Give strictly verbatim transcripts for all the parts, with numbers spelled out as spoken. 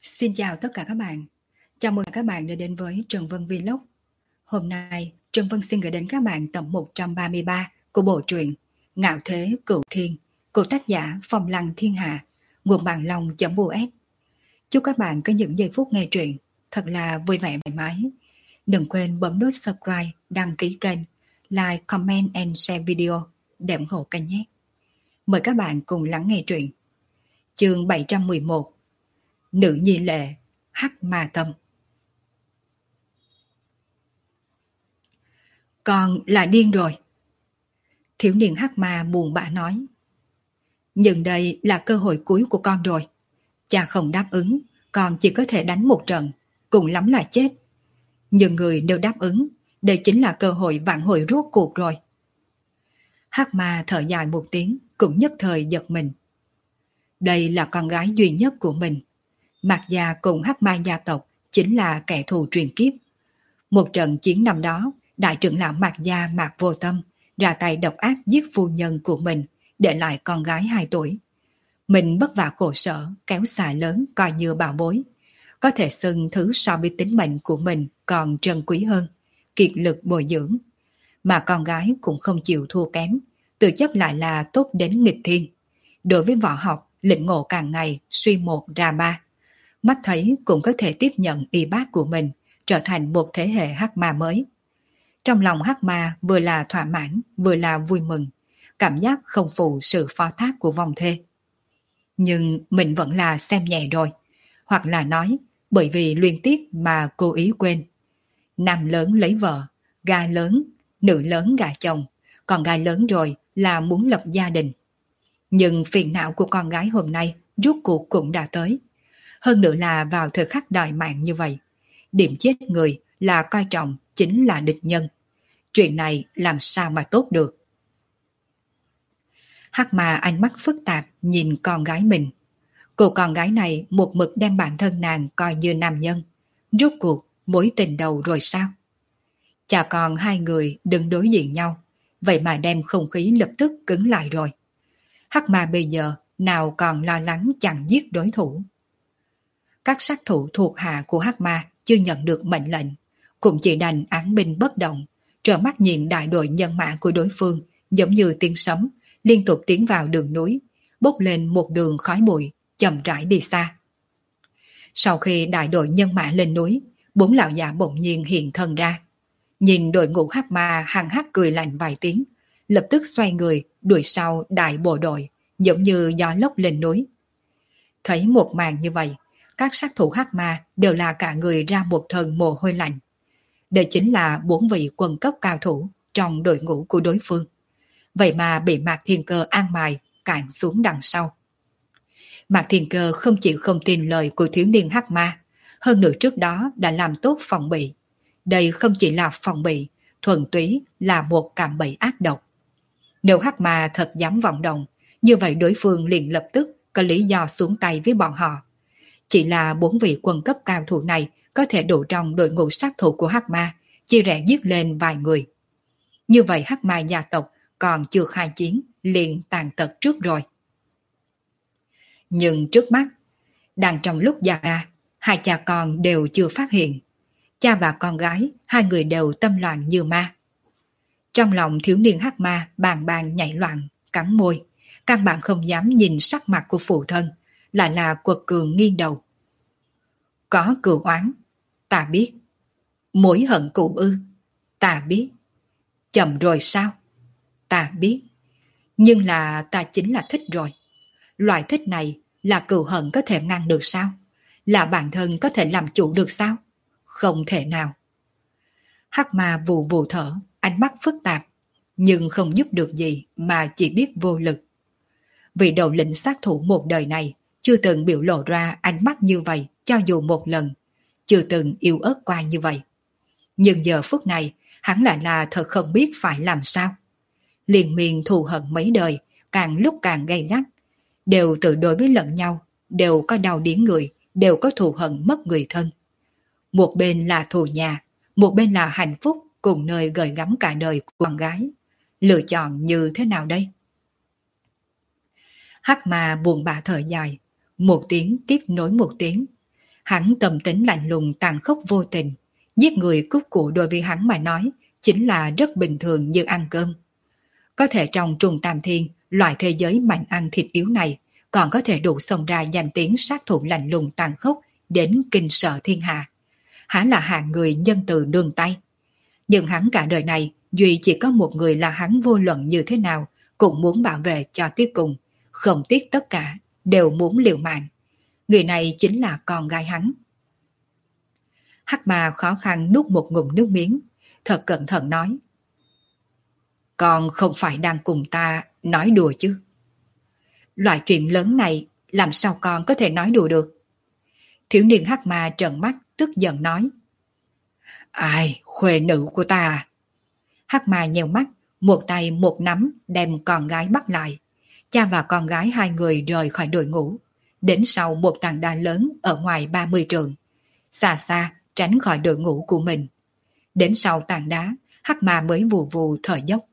Xin chào tất cả các bạn. Chào mừng các bạn đã đến với Trần Vân Vlog. Hôm nay, Trần Vân xin gửi đến các bạn tập một trăm ba mươi ba của bộ truyện Ngạo Thế Cửu Thiên của tác giả Phong Lăng Thiên Hạ, nguồn bàn long.us. Chúc các bạn có những giây phút nghe truyện thật là vui vẻ thoải mái. Đừng quên bấm nút subscribe, đăng ký kênh, like, comment and share video để ủng hộ kênh nhé. Mời các bạn cùng lắng nghe truyện. Chương bảy trăm mười một, Nữ nhi lệ hắc ma tâm. Con là điên rồi. Thiếu niên hắc ma buồn bã nói. Nhưng đây là cơ hội cuối của con rồi. Cha không đáp ứng, con chỉ có thể đánh một trận, cùng lắm là chết. Nhưng người nếu đáp ứng, đây chính là cơ hội vãn hồi rốt cuộc rồi. Hắc ma thở dài một tiếng, cũng nhất thời giật mình. Đây là con gái duy nhất của mình. Mạc gia cùng hắc ma gia tộc chính là kẻ thù truyền kiếp. Một trận chiến năm đó, đại trưởng lão Mạc gia Mạc Vô Tâm ra tay độc ác giết phu nhân của mình, để lại con gái hai tuổi. Mình bất vả khổ sở, kéo xài lớn coi như bảo bối. Có thể xưng thứ so với tính mệnh của mình còn trân quý hơn, kiệt lực bồi dưỡng. Mà con gái cũng không chịu thua kém, tự chất lại là tốt đến nghịch thiên. Đối với võ học, lĩnh ngộ càng ngày suy một ra ba. Mắt thấy cũng có thể tiếp nhận y bác của mình, trở thành một thế hệ hắc ma mới. Trong lòng hắc ma vừa là thỏa mãn, vừa là vui mừng, cảm giác không phụ sự phó thác của vong thê. Nhưng mình vẫn là xem nhẹ rồi, hoặc là nói bởi vì luyến tiếc mà cố ý quên. Nam lớn lấy vợ, gà lớn, nữ lớn gà chồng, còn gà lớn rồi là muốn lập gia đình. Nhưng phiền não của con gái hôm nay rốt cuộc cũng đã tới. Hơn nữa là vào thời khắc đòi mạng như vậy. Điểm chết người là coi trọng chính là địch nhân. Chuyện này làm sao mà tốt được. Hắc ma ánh mắt phức tạp nhìn con gái mình. Cô con gái này một mực đem bản thân nàng coi như nam nhân. Rốt cuộc mối tình đầu rồi sao? Cha con hai người đứng đối diện nhau, vậy mà đem không khí lập tức cứng lại rồi. Hắc ma bây giờ nào còn lo lắng chẳng giết đối thủ. Các sát thủ thuộc hạ của hắc ma chưa nhận được mệnh lệnh, cũng chỉ đành án binh bất động, trợn mắt nhìn đại đội nhân mã của đối phương giống như tiếng sấm, liên tục tiến vào đường núi, bốc lên một đường khói bụi, chậm rãi đi xa. Sau khi đại đội nhân mã lên núi, bốn lão già bỗng nhiên hiện thân ra. Nhìn đội ngũ hắc ma hằng hắc cười lạnh vài tiếng, lập tức xoay người đuổi sau đại bộ đội, giống như gió lốc lên núi. Thấy một màn như vậy, các sát thủ hắc ma đều là cả người ra một thân mồ hôi lạnh. Đây chính là bốn vị quân cấp cao thủ trong đội ngũ của đối phương. Vậy mà bị Mạc Thiên Cơ an bài cản xuống đằng sau. Mạc Thiên Cơ không chịu không tin lời của thiếu niên hắc ma, hơn nữa trước đó đã làm tốt phòng bị. Đây không chỉ là phòng bị, thuần túy là một cạm bẫy ác độc. Nếu hắc ma thật dám vọng động, như vậy đối phương liền lập tức có lý do xuống tay với bọn họ. Chỉ là bốn vị quân cấp cao thủ này có thể đủ trong đội ngũ sát thủ của hắc ma, chia rẽ giết lên vài người. Như vậy hắc ma gia tộc còn chưa khai chiến, liền tàn tật trước rồi. Nhưng trước mắt, đang trong lúc già ra, hai cha con đều chưa phát hiện. Cha và con gái, hai người đều tâm loạn như ma. Trong lòng thiếu niên hắc ma bàng bàng nhảy loạn, cắn môi, căn bản không dám nhìn sắc mặt của phụ thân, lại là quật cường nghiêng đầu. Có cừu oán, ta biết. Mối hận cũ ư, ta biết. Chậm rồi sao? Ta biết. Nhưng là ta chính là thích rồi. Loại thích này là cừu hận có thể ngăn được sao? Là bản thân có thể làm chủ được sao? Không thể nào. Hắc ma vù vù thở, ánh mắt phức tạp, nhưng không giúp được gì mà chỉ biết vô lực. Vì đầu lĩnh sát thủ một đời này chưa từng biểu lộ ra ánh mắt như vậy cho dù một lần, chưa từng yêu ớt qua như vậy. Nhưng giờ phút này, hắn lại là thật không biết phải làm sao. Liên miên thù hận mấy đời, càng lúc càng gay gắt, đều tự đối với lẫn nhau, đều có đau điếng người, đều có thù hận mất người thân. Một bên là thù nhà, một bên là hạnh phúc cùng nơi gửi gắm cả đời của con gái. Lựa chọn như thế nào đây? Hắc ma buồn bã thở dài, một tiếng tiếp nối một tiếng. Hắn tâm tính lạnh lùng tàn khốc vô tình, giết người cướp của đối với hắn mà nói chính là rất bình thường như ăn cơm. Có thể trong trùng tam thiên, loại thế giới mạnh ăn thịt yếu này còn có thể đủ xông ra danh tiếng sát thủ lạnh lùng tàn khốc đến kinh sợ thiên hạ. Hắn là hạng người nhân từ nương tay. Nhưng hắn cả đời này, duy chỉ có một người là hắn vô luận như thế nào cũng muốn bảo vệ cho tới cùng, không tiếc tất cả, đều muốn liều mạng. Người này chính là con gái hắn. Hắc Ma khó khăn nuốt một ngụm nước miếng, thật cẩn thận nói. Con không phải đang cùng ta nói đùa chứ? Loại chuyện lớn này làm sao con có thể nói đùa được? Thiếu niên Hắc Ma trợn mắt tức giận nói. Ai, khuê nữ của ta à? Hắc Ma nheo mắt, một tay một nắm đem con gái bắt lại. Cha và con gái hai người rời khỏi đội ngũ, đến sau một tảng đá lớn ở ngoài ba mươi trượng, xa xa tránh khỏi đội ngũ của mình. Đến sau tảng đá, Hắc Ma mới vù vù thở dốc.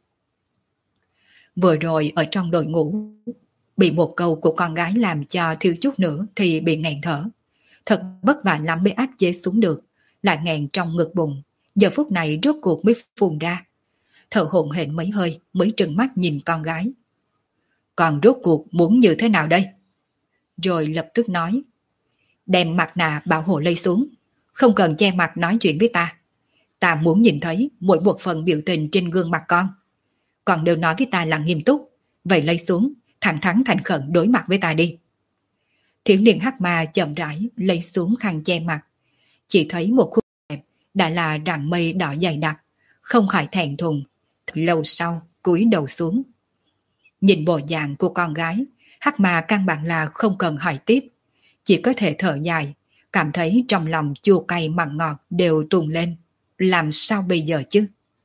Vừa rồi ở trong đội ngũ, bị một câu của con gái làm cho thiếu chút nữa thì bị nghẹn thở. Thật vất vả lắm mới áp chế xuống được, lại nghẹn trong ngực bụng, giờ phút này rốt cuộc mới phun ra. Thở hổn hển mấy hơi mới trừng mắt nhìn con gái. Còn rốt cuộc muốn như thế nào đây? Rồi lập tức nói. Đem mặt nạ bảo hộ lấy xuống, không cần che mặt nói chuyện với ta. Ta muốn nhìn thấy mỗi một phần biểu tình trên gương mặt con. Còn đều nói với ta là nghiêm túc, vậy lấy xuống, thẳng thắn thành khẩn đối mặt với ta đi. Thiếu niên Hắc Ma chậm rãi lấy xuống khăn che mặt, chỉ thấy một khuôn đẹp đã là rặng mây đỏ dày đặc, không khỏi thẹn thùng. Lâu sau cúi đầu xuống. Nhìn bộ dạng của con gái, Hắc Ma căn bản là không cần hỏi tiếp, chỉ có thể thở dài, cảm thấy trong lòng chua cay mặn ngọt đều tuôn lên. Làm sao bây giờ chứ?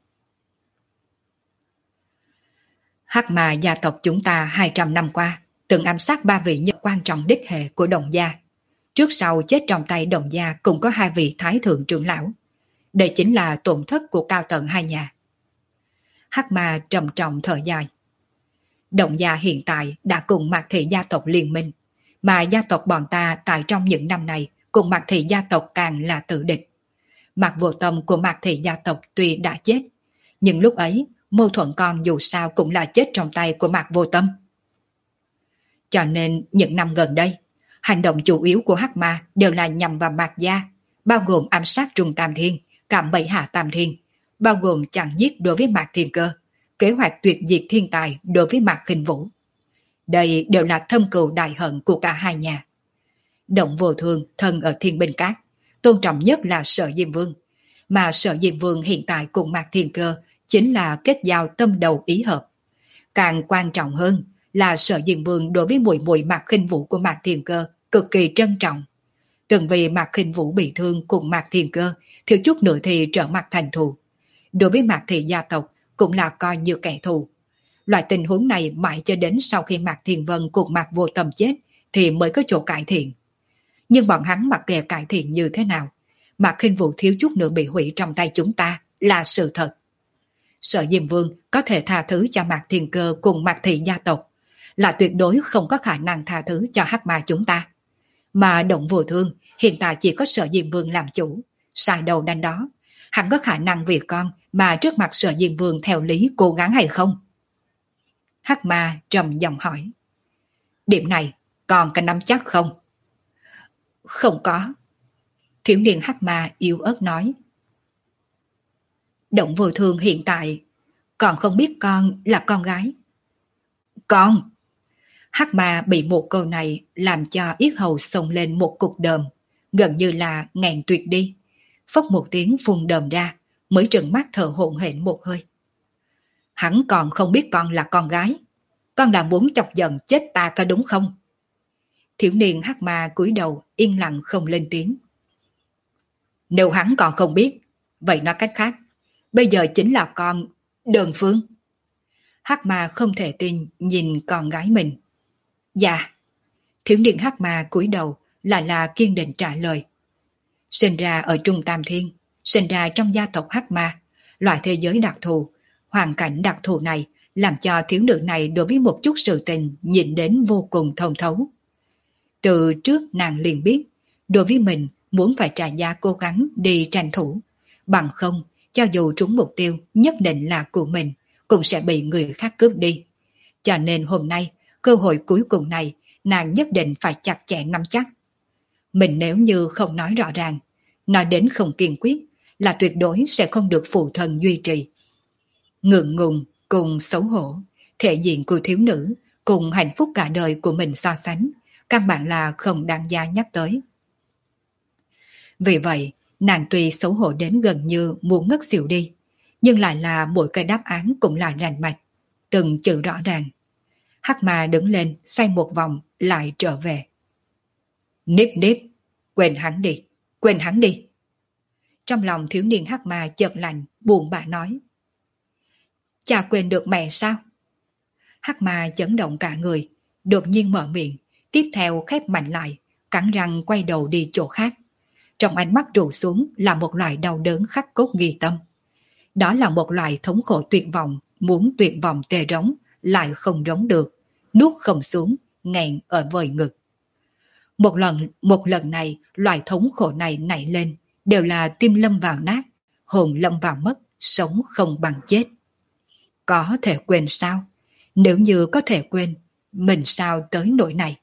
Hắc Ma gia tộc chúng ta hai trăm năm qua từng ám sát ba vị nhân quan trọng đích hệ của Đồng gia. Trước sau chết trong tay Đồng gia cũng có hai vị thái thượng trưởng lão. Đây chính là tổn thất của cao tầng hai nhà. Hắc Ma trầm trọng thở dài. Đồng gia hiện tại đã cùng Mạc Thị gia tộc liên minh, mà gia tộc bọn ta tại trong những năm này cùng Mạc Thị gia tộc càng là tử địch. Mạc Vô Tâm của Mạc Thị gia tộc tuy đã chết, nhưng lúc ấy Mâu Thuận con dù sao cũng là chết trong tay của Mạc Vô Tâm. Cho nên những năm gần đây, hành động chủ yếu của Hắc Ma đều là nhằm vào Mạc gia, bao gồm ám sát Trung Tam Thiên, cạm bẫy Hạ Tam Thiên, bao gồm chặn giết đối với Mạc Thiên Cơ, kế hoạch tuyệt diệt thiên tài đối với Mạc Khinh Vũ. Đây đều là thâm cừu đại hận của cả hai nhà. Động Vô Thương thân ở Thiên Binh Cát, tôn trọng nhất là Sở Diêm Vương, mà Sở Diêm Vương hiện tại cùng Mạc Thiên Cơ chính là kết giao tâm đầu ý hợp. Càng quan trọng hơn là Sở Diêm Vương đối với muội muội Mạc Khinh Vũ của Mạc Thiên Cơ cực kỳ trân trọng. Từng vì Mạc Khinh Vũ bị thương cùng Mạc Thiên Cơ, thiếu chút nữa thì trở mặt thành thù. Đối với Mạc Thị gia tộc cũng là coi như kẻ thù. Loại tình huống này mãi cho đến sau khi Mạc Thiên Vân cùng Mạc Vô Tâm chết thì mới có chỗ cải thiện. Nhưng bọn hắn mặc kệ cải thiện như thế nào, Mạc Khinh Vũ thiếu chút nữa bị hủy trong tay chúng ta là sự thật. Sở Diêm Vương có thể tha thứ cho Mạc Thiên Cơ cùng Mạc Thị gia tộc, là tuyệt đối không có khả năng tha thứ cho Hắc Ma chúng ta. Mà Động Vô Thương hiện tại chỉ có Sở Diêm Vương làm chủ, sai đầu đánh đó, hắn có khả năng vì con mà trước mặt Sở Diêm Vương theo lý cố gắng hay không? Hắc Ma trầm giọng hỏi. Điểm này còn có nắm chắc không? Không có. Thiếu niên Hắc Ma yếu ớt nói. Động Vô Thương hiện tại còn không biết con là con gái. Con! Hắc Ma bị một câu này làm cho yết hầu xông lên một cục đờm, gần như là nghẹn tuyệt đi. Phốc một tiếng phun đờm ra, mới trừng mắt thở hổn hển một hơi. Hắn còn không biết con là con gái. Con là muốn chọc giận chết ta có đúng không? Thiếu niên Hắc Ma cúi đầu yên lặng không lên tiếng. Nếu hắn còn không biết, vậy nói cách khác, bây giờ chính là con Đơn Phương. Hắc Ma không thể tin nhìn con gái mình. Dạ. Thiếu niên Hắc Ma cúi đầu lại là kiên định trả lời. Sinh ra ở Trung Tam Thiên, sinh ra trong gia tộc Hắc Ma, loại thế giới đặc thù, hoàn cảnh đặc thù này làm cho thiếu nữ này đối với một chút sự tình nhìn đến vô cùng thông thấu. Từ trước nàng liền biết, Đối với mình, muốn phải trả giá cố gắng đi tranh thủ. Bằng không, cho dù trúng mục tiêu nhất định là của mình, cũng sẽ bị người khác cướp đi. Cho nên hôm nay, cơ hội cuối cùng này, nàng nhất định phải chặt chẽ nắm chắc. Mình nếu như không nói rõ ràng, nói đến không kiên quyết, là tuyệt đối sẽ không được phụ thân duy trì. Ngượng ngùng cùng xấu hổ, thể diện của thiếu nữ cùng hạnh phúc cả đời của mình so sánh, căn bản là không đáng giá nhắc tới. Vì vậy, nàng tuy xấu hổ đến gần như muốn ngất xỉu đi, nhưng lại là mỗi cái đáp án cũng là rành mạch, từng chữ rõ ràng. Hắc Ma đứng lên, xoay một vòng, lại trở về. Níp níp, quên hắn đi, quên hắn đi. Trong lòng thiếu niên Hắc Ma chợt lạnh, buồn bã nói. Cha quên được mẹ sao? Hắc Ma chấn động cả người, đột nhiên mở miệng, tiếp theo khép mạnh lại, cắn răng quay đầu đi chỗ khác. Trong ánh mắt trụ xuống là một loại đau đớn khắc cốt ghi tâm. Đó là một loại thống khổ tuyệt vọng, muốn tuyệt vọng tê rống, lại không rống được, nuốt không xuống, nghẹn ở vời ngực. Một lần, một lần này, loại thống khổ này nảy lên, đều là tim lâm vào nát, hồn lâm vào mất, sống không bằng chết. Có thể quên sao? Nếu như có thể quên, mình sao tới nỗi này?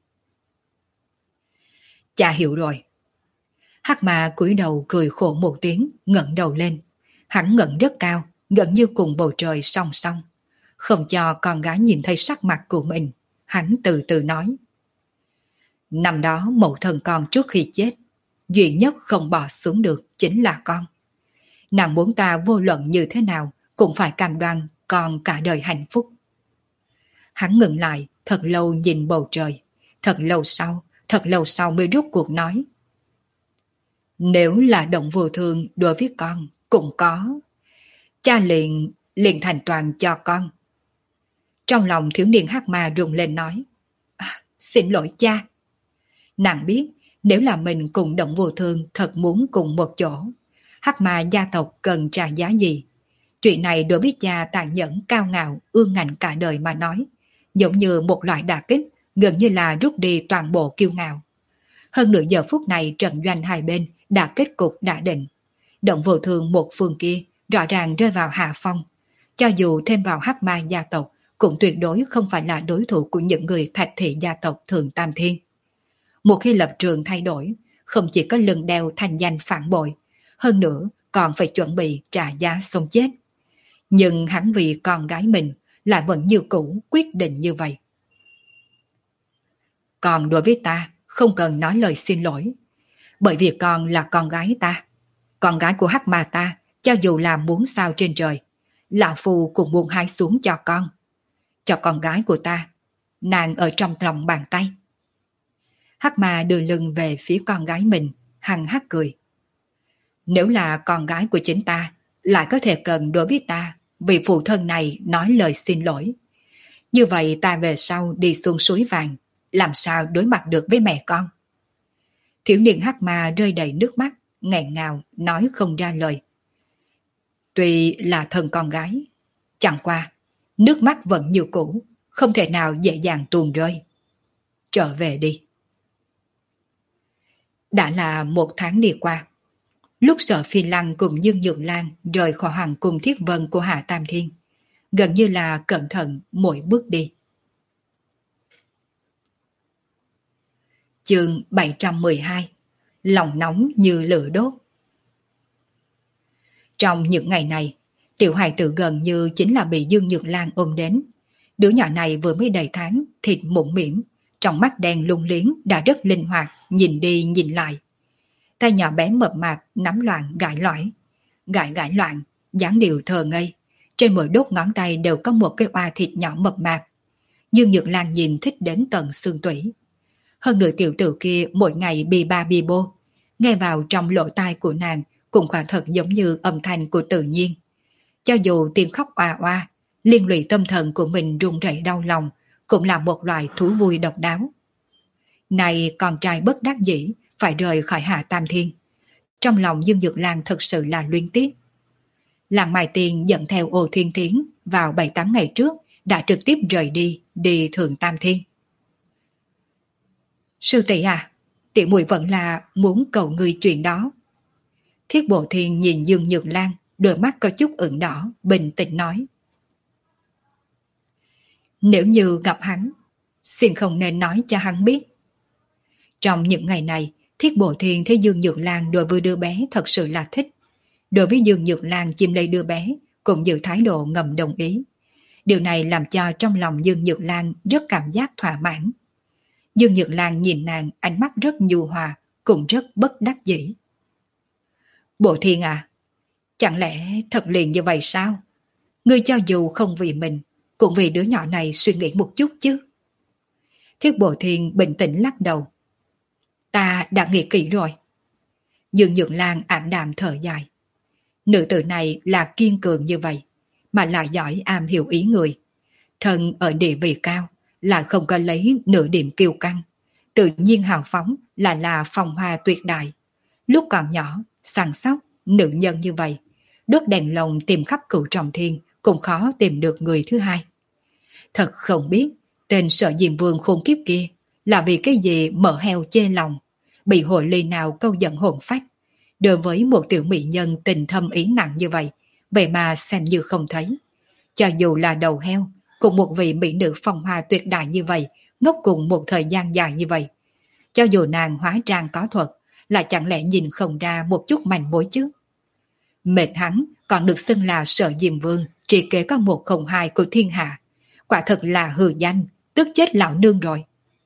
Cha hiểu rồi. Hắc Ma cúi đầu cười khổ một tiếng, ngẩng đầu lên. Hắn ngẩng rất cao, gần như cùng bầu trời song song. Không cho con gái nhìn thấy sắc mặt của mình, hắn từ từ nói. Năm đó mẫu thân con trước khi chết, duy nhất không bỏ xuống được chính là con. Nàng muốn ta vô luận như thế nào cũng phải cam đoan con cả đời hạnh phúc. Hắn ngừng lại, thật lâu nhìn bầu trời. Thật lâu sau, thật lâu sau mới rút cuộc nói. Nếu là động vô thường đối với con, cũng có. Cha liền, liền thành toàn cho con. Trong lòng thiếu niên Hắc Ma rung lên nói. À, xin lỗi cha. Nàng biết, nếu là mình cùng động vô thường thật muốn cùng một chỗ, Hắc Ma gia tộc cần trả giá gì? Chuyện này đối với cha tàn nhẫn cao ngạo, ương ngạnh cả đời mà nói, giống như một loại đả kích, gần như là rút đi toàn bộ kiêu ngạo. Hơn nửa giờ phút này trận doanh hai bên đã kết cục đã định. Động vô thường một phương kia rõ ràng rơi vào hạ phong. Cho dù thêm vào Hắc Ma gia tộc, cũng tuyệt đối không phải là đối thủ của những người Thạch Thị gia tộc Thường Tam Thiên. Một khi lập trường thay đổi, không chỉ có lưng đeo thành danh phản bội, hơn nữa còn phải chuẩn bị trả giá sống chết. Nhưng hắn vì con gái mình lại vẫn như cũ quyết định như vậy. Còn đối với ta, không cần nói lời xin lỗi. Bởi vì con là con gái ta. Con gái của Hắc Ma ta, cho dù là muốn sao trên trời, lão phu cũng muốn hái xuống cho con. Cho con gái của ta, nàng ở trong lòng bàn tay. Hắc Ma đưa lưng về phía con gái mình, hằng hắc cười. Nếu là con gái của chính ta, lại có thể cần đối với ta, vì phụ thân này nói lời xin lỗi. Như vậy ta về sau đi xuống suối vàng, làm sao đối mặt được với mẹ con? Thiếu niên Hắc Ma rơi đầy nước mắt, nghẹn ngào, nói không ra lời. Tuy là thân con gái, chẳng qua, nước mắt vẫn như cũ, không thể nào dễ dàng tuôn rơi. Trở về đi. Đã là một tháng đi qua. Lúc Sở Phi Lăng cùng Dương Nhược Lan rời khỏi hoàng cung Thiết Vân của Hạ Tam Thiên, gần như là cẩn thận mỗi bước đi. Chương bảy trăm mười hai. Lòng nóng như lửa đốt. Trong những ngày này, tiểu hài tử gần như chính là bị Dương Nhược Lan ôm đến. Đứa nhỏ này vừa mới đầy tháng, thịt mũm mĩm, trong mắt đen lung liếng đã rất linh hoạt, nhìn đi nhìn lại. Tay nhỏ bé mập mạp nắm loạn gãi lõi, gãi gãi loạn, dáng điệu thờ ngây. Trên mỗi đốt ngón tay đều có một cái oa thịt nhỏ mập mạp. Dương Nhược Lan nhìn thích đến tận xương tủy. Hơn nửa tiểu tử kia mỗi ngày bì ba bì bô, nghe vào trong lỗ tai của nàng cũng quả thật giống như âm thanh của tự nhiên. Cho dù tiếng khóc oa oa, liên lụy tâm thần của mình run rẩy đau lòng, cũng là một loại thú vui độc đáo. Này con trai bất đắc dĩ, phải rời khỏi Hạ Tam Thiên. Trong lòng Dương Dược Lan thật sự là luyến tiếc. Làng Mai Tiền dẫn theo Ô Thiên Thiến vào bảy tám ngày trước đã trực tiếp rời đi, đi Thượng Tam Thiên. Sư tỷ à, Tiểu muội vẫn là muốn cầu ngươi chuyện đó. Thiết Bộ Thiên nhìn Dương Nhược Lan, đôi mắt có chút ửng đỏ, bình tĩnh nói. Nếu như gặp hắn, xin không nên nói cho hắn biết. Trong những ngày này, Thiết Bộ Thiên thấy Dương Nhược Lan đối với đứa bé thật sự là thích. Đối với Dương Nhược Lan chim lấy đứa bé, cũng giữ thái độ ngầm đồng ý. Điều này làm cho trong lòng Dương Nhược Lan rất cảm giác thỏa mãn. Dương Nhược Lan nhìn nàng ánh mắt rất nhu hòa, cũng rất bất đắc dĩ. Bộ Thiên à, chẳng lẽ thật liền như vậy sao? Ngươi cho dù không vì mình, cũng vì đứa nhỏ này suy nghĩ một chút chứ. Thiết Bộ Thiên bình tĩnh lắc đầu. Ta đã nghĩ kỹ rồi. Dương Nhược Lan ảm đạm thở dài. Nữ tử này là kiên cường như vậy, mà lại giỏi am hiểu ý người. Thân ở địa vị cao, lại không có lấy nửa điểm kiêu căng. Tự nhiên hào phóng là là phong hoa tuyệt đại. Lúc còn nhỏ, săn sóc, nữ nhân như vậy, đốt đèn lồng tìm khắp cửu trọng thiên cũng khó tìm được người thứ hai. Thật không biết tên Sở Diêm Vương khôn kiếp kia là vì cái gì mở heo chê lòng, bị hội ly nào câu giận hồn phách. Đối với một tiểu mỹ nhân tình thâm ý nặng như vậy, vậy mà xem như không thấy. Cho dù là đầu heo, cùng một vị mỹ nữ phong hoa tuyệt đại như vậy, ngốc cùng một thời gian dài như vậy. Cho dù nàng hóa trang có thuật, lại chẳng lẽ nhìn không ra một chút manh mối chứ. Mệt hắn còn được xưng là Sở Diêm Vương, trị kế có một không hai của thiên hạ. Quả thật là hư danh, tức chết lão nương rồi.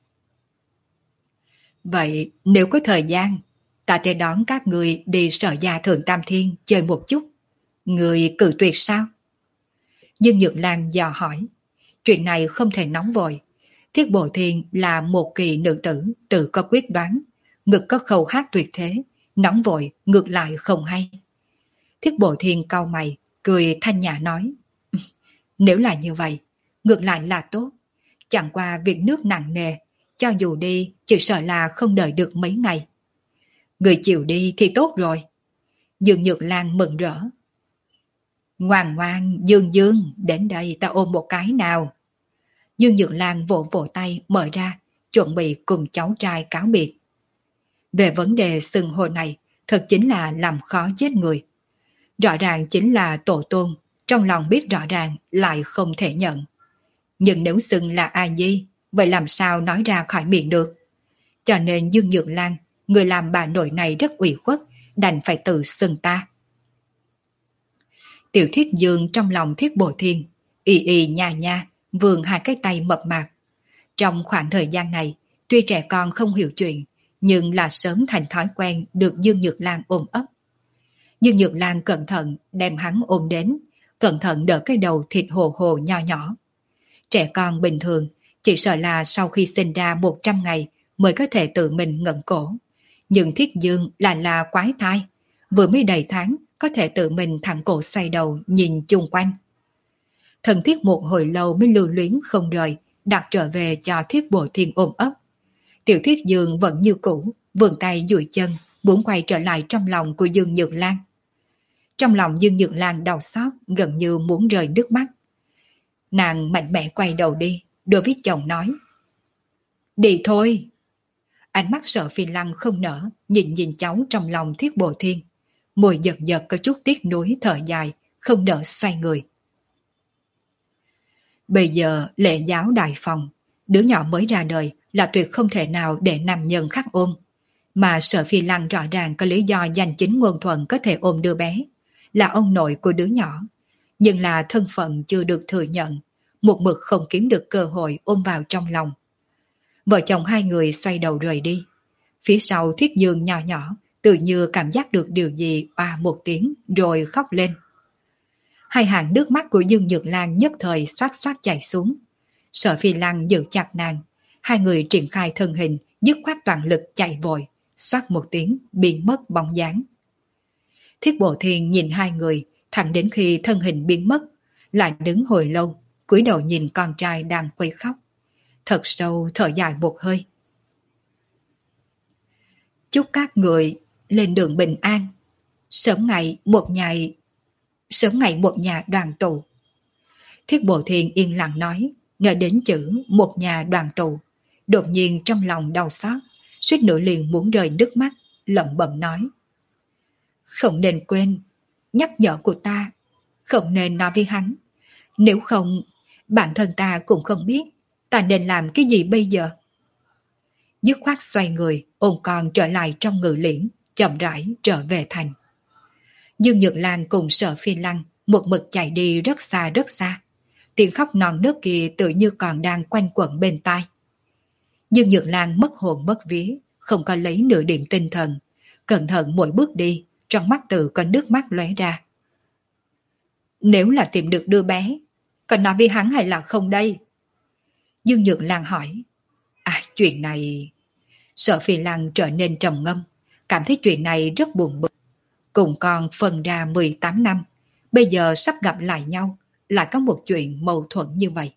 Vậy nếu có thời gian, ta sẽ đón các người đi Sở Gia Thượng Tam Thiên chơi một chút. Người cự tuyệt sao? Dương Nhược Lan dò hỏi. Chuyện này không thể nóng vội. Thiết Bộ Thiên là một kỳ nữ tử, tự có quyết đoán. Ngực có khẩu hát tuyệt thế, nóng vội ngược lại không hay. Thiết Bộ Thiên cau mày, cười thanh nhã nói. Nếu là như vậy, ngược lại là tốt. Chẳng qua việc nước nặng nề, cho dù đi, chỉ sợ là không đợi được mấy ngày. Người chịu đi thì tốt rồi. Dương Nhược Lan mừng rỡ. Ngoan ngoan, Dương Dương, đến đây ta ôm một cái nào. Dương Nhược Lan vỗ vỗ tay mở ra, chuẩn bị cùng cháu trai cáo biệt. Về vấn đề xưng hô này, thật chính là làm khó chết người. Rõ ràng chính là tổ tôn, trong lòng biết rõ ràng lại không thể nhận. Nhưng nếu xưng là A Nhi, vậy làm sao nói ra khỏi miệng được? Cho nên Dương Nhược Lan, người làm bà nội này rất ủy khuất, đành phải tự xưng ta. Tiểu Thiết Dương trong lòng Thiết Bộ Thiên, y y nha nha, vươn hai cái tay mập mạp. Trong khoảng thời gian này, tuy trẻ con không hiểu chuyện, nhưng là sớm thành thói quen được Dương Nhược Lan ôm ấp. Dương Nhược Lan cẩn thận đem hắn ôm đến, cẩn thận đỡ cái đầu thịt hồ hồ nho nhỏ. Trẻ con bình thường, chỉ sợ là sau khi sinh ra một trăm ngày mới có thể tự mình ngẩng cổ. Nhưng Thiết Dương là là quái thai, vừa mới đầy tháng có thể tự mình thẳng cổ xoay đầu nhìn chung quanh. Thần Thiết một hồi lâu mới lưu luyến không rời, đặt trở về cho Thiết Bộ Thiên ôm ấp. Tiểu Thiết Dương vẫn như cũ, vươn tay duỗi chân, muốn quay trở lại trong lòng của Dương Nhược Lan. Trong lòng Dương Nhược Lan đau xót, gần như muốn rơi nước mắt. Nàng mạnh mẽ quay đầu đi, đối với chồng nói. Đi thôi. Ánh mắt Sở Phi Lăng không nở, nhìn nhìn cháu trong lòng Thiết Bộ Thiên. Môi giật giật có chút tiếc nuối thở dài, không nỡ xoay người. Bây giờ lễ giáo đại phòng, đứa nhỏ mới ra đời là tuyệt không thể nào để nam nhân khác ôm. Mà Sở Phi Lăng rõ ràng có lý do danh chính ngôn thuận có thể ôm đứa bé, là ông nội của đứa nhỏ. Nhưng là thân phận chưa được thừa nhận, một mực không kiếm được cơ hội ôm vào trong lòng. Vợ chồng hai người xoay đầu rời đi. Phía sau Thiết Dương nhỏ nhỏ, tự như cảm giác được điều gì oa một tiếng rồi khóc lên. Hai hàng nước mắt của Dương Nhược Lan nhất thời xoát xoát chảy xuống. Sở Phi Lăng giữ chặt nàng, hai người triển khai thân hình, dứt khoát toàn lực chạy vội, xoát một tiếng biến mất bóng dáng. Thiết Bộ Thiên nhìn hai người, thẳng đến khi thân hình biến mất, lại đứng hồi lâu, cúi đầu nhìn con trai đang quấy khóc. Thật sâu thở dài một hơi. Chúc các người lên đường bình an, sớm ngày một nhà sớm ngày một nhà đoàn tụ. Thiết Bộ Thiên yên lặng nói, nói đến chữ một nhà đoàn tụ, đột nhiên trong lòng đau xót, suýt nữa liền muốn rơi nước mắt, lẩm bẩm nói. Không nên quên, nhắc nhở của ta, không nên nói với hắn. Nếu không, bản thân ta cũng không biết ta nên làm cái gì bây giờ. Dứt khoát xoay người, ôm con trở lại trong ngự liễn, chậm rãi trở về thành. Dương Nhược Lan cùng Sở Phi Lăng một mực chạy đi rất xa rất xa. Tiếng khóc non nớt kia tự như còn đang quanh quẩn bên tai. Dương Nhược Lan mất hồn mất vía, không có lấy nửa điểm tinh thần. Cẩn thận mỗi bước đi, trong mắt tự có nước mắt lóe ra. Nếu là tìm được đứa bé, còn nói với hắn hay là không đây? Dương Nhược Lan hỏi. À, chuyện này... Sở Phi Lăng trở nên trầm ngâm, cảm thấy chuyện này rất buồn bực. Cùng con phân ra mười tám năm, bây giờ sắp gặp lại nhau, lại có một chuyện mâu thuẫn như vậy.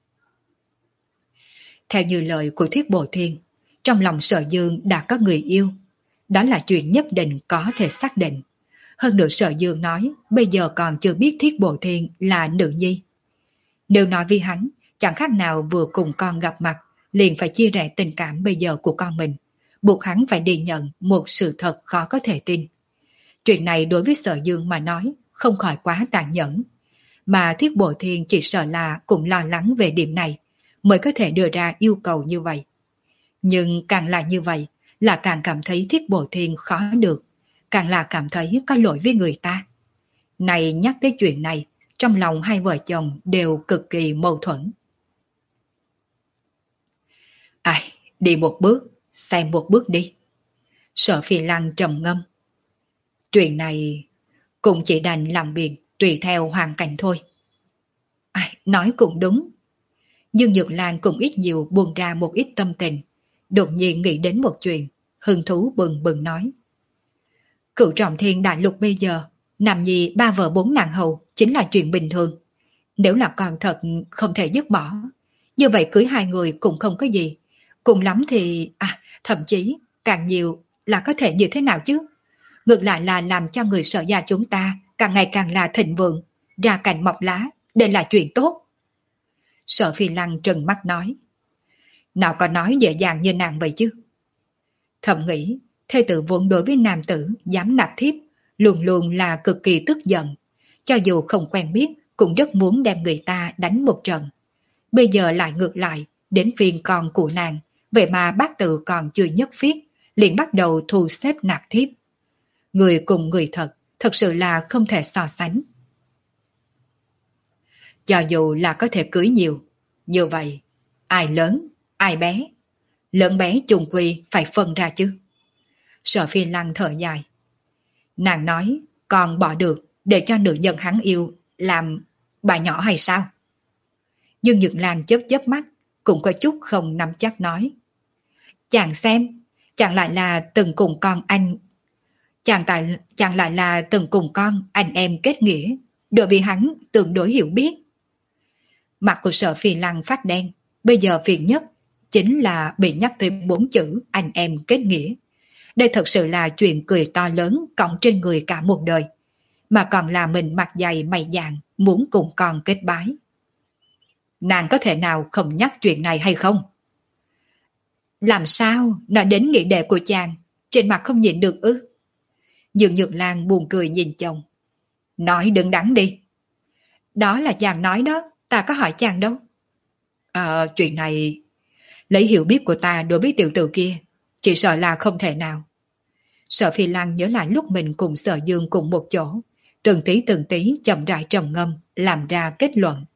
Theo như lời của Thiết Bồ Thiên, trong lòng Sở Dương đã có người yêu. Đó là chuyện nhất định có thể xác định. Hơn nữa Sở Dương nói bây giờ còn chưa biết Thiết Bồ Thiên là nữ nhi. Nếu nói với hắn, chẳng khác nào vừa cùng con gặp mặt, liền phải chia rẽ tình cảm bây giờ của con mình, buộc hắn phải đi nhận một sự thật khó có thể tin. Chuyện này đối với Sở Dương mà nói không khỏi quá tàn nhẫn, mà Thiết Bồ Thiên chỉ sợ là cũng lo lắng về điểm này mới có thể đưa ra yêu cầu như vậy. Nhưng càng là như vậy là càng cảm thấy Thiết Bồ Thiên khó được, càng là cảm thấy có lỗi với người ta. Này nhắc tới chuyện này, trong lòng hai vợ chồng đều cực kỳ mâu thuẫn. Ai, đi một bước, xem một bước đi. Sở Phi Lăng trầm ngâm. Chuyện này cũng chỉ đành làm việc tùy theo hoàn cảnh thôi. Ai, nói cũng đúng. Dương Nhược Lan cũng ít nhiều buông ra một ít tâm tình, đột nhiên nghĩ đến một chuyện, hứng thú bừng bừng nói. Cửu trọng thiên đại lục bây giờ, nam nhi ba vợ bốn nàng hầu chính là chuyện bình thường. Nếu là con thật không thể dứt bỏ, như vậy cưới hai người cũng không có gì. Cùng lắm thì, à, thậm chí càng nhiều là có thể như thế nào chứ? Ngược lại là làm cho người Sở gia chúng ta càng ngày càng là thịnh vượng, ra cành mọc lá, đây là chuyện tốt. Sở Phi Lăng trừng mắt nói. Nào có nói dễ dàng như nàng vậy chứ? Thầm nghĩ, thê tử vốn đối với nam tử dám nạp thiếp, luôn luôn là cực kỳ tức giận. Cho dù không quen biết, cũng rất muốn đem người ta đánh một trận. Bây giờ lại ngược lại, đến phiên con của nàng, vậy mà bác tự còn chưa nhất phiết, liền bắt đầu thu xếp nạp thiếp. Người cùng người thật, thật sự là không thể so sánh. Cho dù là có thể cưới nhiều, như vậy, ai lớn, ai bé, lớn bé chung quy phải phân ra chứ. Sở Phi Lăng thở dài. Nàng nói, còn bỏ được để cho nữ nhân hắn yêu làm bà nhỏ hay sao? Dương Nhược Lan chớp chớp mắt, cũng có chút không nắm chắc nói. Chàng xem, chàng lại là từng cùng con anh, chàng, tại, chàng lại là từng cùng con anh em kết nghĩa, đối với hắn tương đối hiểu biết. Mặt của Sở Phi Lăng phát đen, bây giờ phiền nhất chính là bị nhắc tới bốn chữ anh em kết nghĩa. Đây thật sự là chuyện cười to lớn cõng trên người cả một đời, mà còn là mình mặt dày mày dạn muốn cùng con kết bái. Nàng có thể nào không nhắc chuyện này hay không? Làm sao nói đến nghị đệ của chàng, trên mặt không nhịn được ư? Dương Nhược Lan buồn cười nhìn chồng. Nói đừng đắn đi. Đó là chàng nói đó, ta có hỏi chàng đâu. À, chuyện này, lấy hiểu biết của ta đối với tiểu tử kia, chỉ sợ là không thể nào. Sở Phi Lăng nhớ lại lúc mình cùng Sở Dương cùng một chỗ, từng tí từng tí chậm rãi trầm ngâm, làm ra kết luận.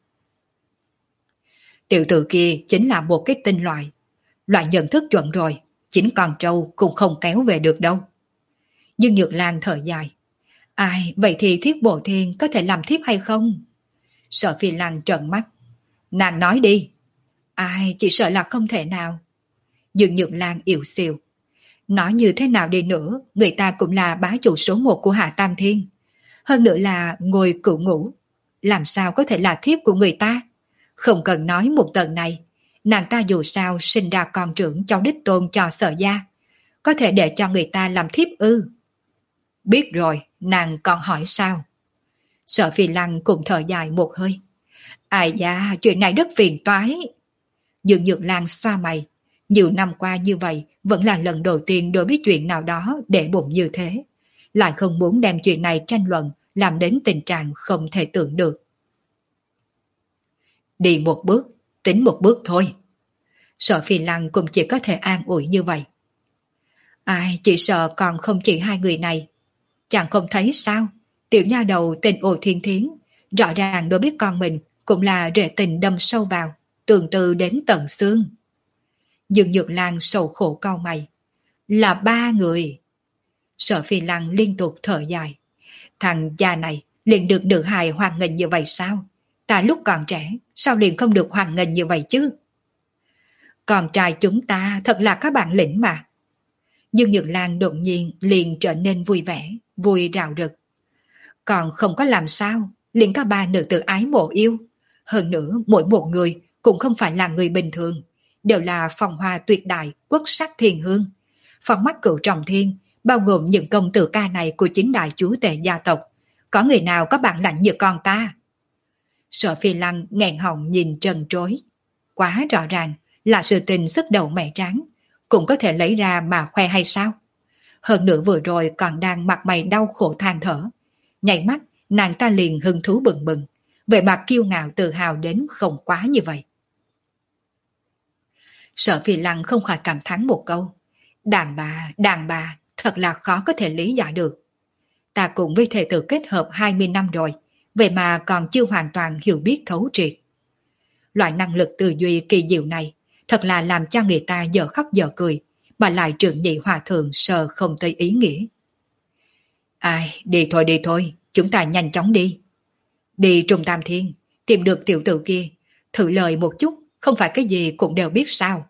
Tiểu tử kia chính là một cái tinh loại. Loại nhận thức chuẩn rồi, chính con trâu cũng không kéo về được đâu. Dương Nhược Lan thở dài. Ai, vậy thì Thiết Bồ Thiên có thể làm thiếp hay không? Sở Phi Lăng trợn mắt. Nàng nói đi. Ai, chỉ sợ là không thể nào. Dương Nhược Lan yếu xìu. Nói như thế nào đi nữa, người ta cũng là bá chủ số một của Hạ Tam Thiên. Hơn nữa là ngồi cửu ngũ. Làm sao có thể là thiếp của người ta? Không cần nói một tầng này. Nàng ta dù sao sinh ra con trưởng cháu đích tôn cho Sở gia. Có thể để cho người ta làm thiếp ư? Biết rồi, nàng còn hỏi sao? Sở Phi Lăng cùng thở dài một hơi. Ai da, chuyện này rất phiền toái. Dương Nhược Lan xoa mày. Nhiều năm qua như vậy vẫn là lần đầu tiên đối với chuyện nào đó để bụng như thế. Lại không muốn đem chuyện này tranh luận, làm đến tình trạng không thể tưởng được. Đi một bước, tính một bước thôi. Sở Phi Lăng cũng chỉ có thể an ủi như vậy. Ai, chỉ sợ còn không chỉ hai người này. Chẳng không thấy sao? Tiểu nha đầu tình Ổ Thiên Thiến, rõ ràng đối biết con mình cũng là rễ tình đâm sâu vào, tương tư đến tận xương. Dương Nhược Lan sầu khổ cau mày. Là ba người. Sở Phi Lăng liên tục thở dài. Thằng già này liền được nữ hài hoan nghênh như vậy sao? Ta lúc còn trẻ, sao liền không được hoan nghênh như vậy chứ? Con trai chúng ta thật là các bạn lĩnh mà. Dương Nhược Lan đột nhiên liền trở nên vui vẻ, vui rạo rực. Còn không có làm sao, liền có ba nữ tử ái mộ yêu. Hơn nữa, mỗi một người cũng không phải là người bình thường, đều là phong hoa tuyệt đại, quốc sắc thiên hương. Phong mắt cửu trọng thiên, bao gồm những công tử ca này của chính đại chúa tể gia tộc. Có người nào có bản lãnh như con ta? Sở Phi Lăng nghẹn họng nhìn trần trối. Quá rõ ràng là sự tình sức đầu mẹ tráng, cũng có thể lấy ra mà khoe hay sao? Hơn nữa vừa rồi còn đang mặt mày đau khổ than thở. Nhảy mắt, nàng ta liền hứng thú bừng bừng, về mặt kiêu ngạo tự hào đến không quá như vậy. Sở Phi Lăng không khỏi cảm thán một câu. Đàn bà, đàn bà, thật là khó có thể lý giải được. Ta cũng với thể tử kết hợp hai mươi năm rồi, vậy mà còn chưa hoàn toàn hiểu biết thấu triệt. Loại năng lực tư duy kỳ diệu này thật là làm cho người ta dở khóc dở cười, mà lại trưởng nhị hòa thượng sờ không tới ý nghĩa. Ai, đi thôi đi thôi, chúng ta nhanh chóng đi. Đi Trung Tam Thiên, tìm được tiểu tử kia, thử lời một chút, không phải cái gì cũng đều biết sao.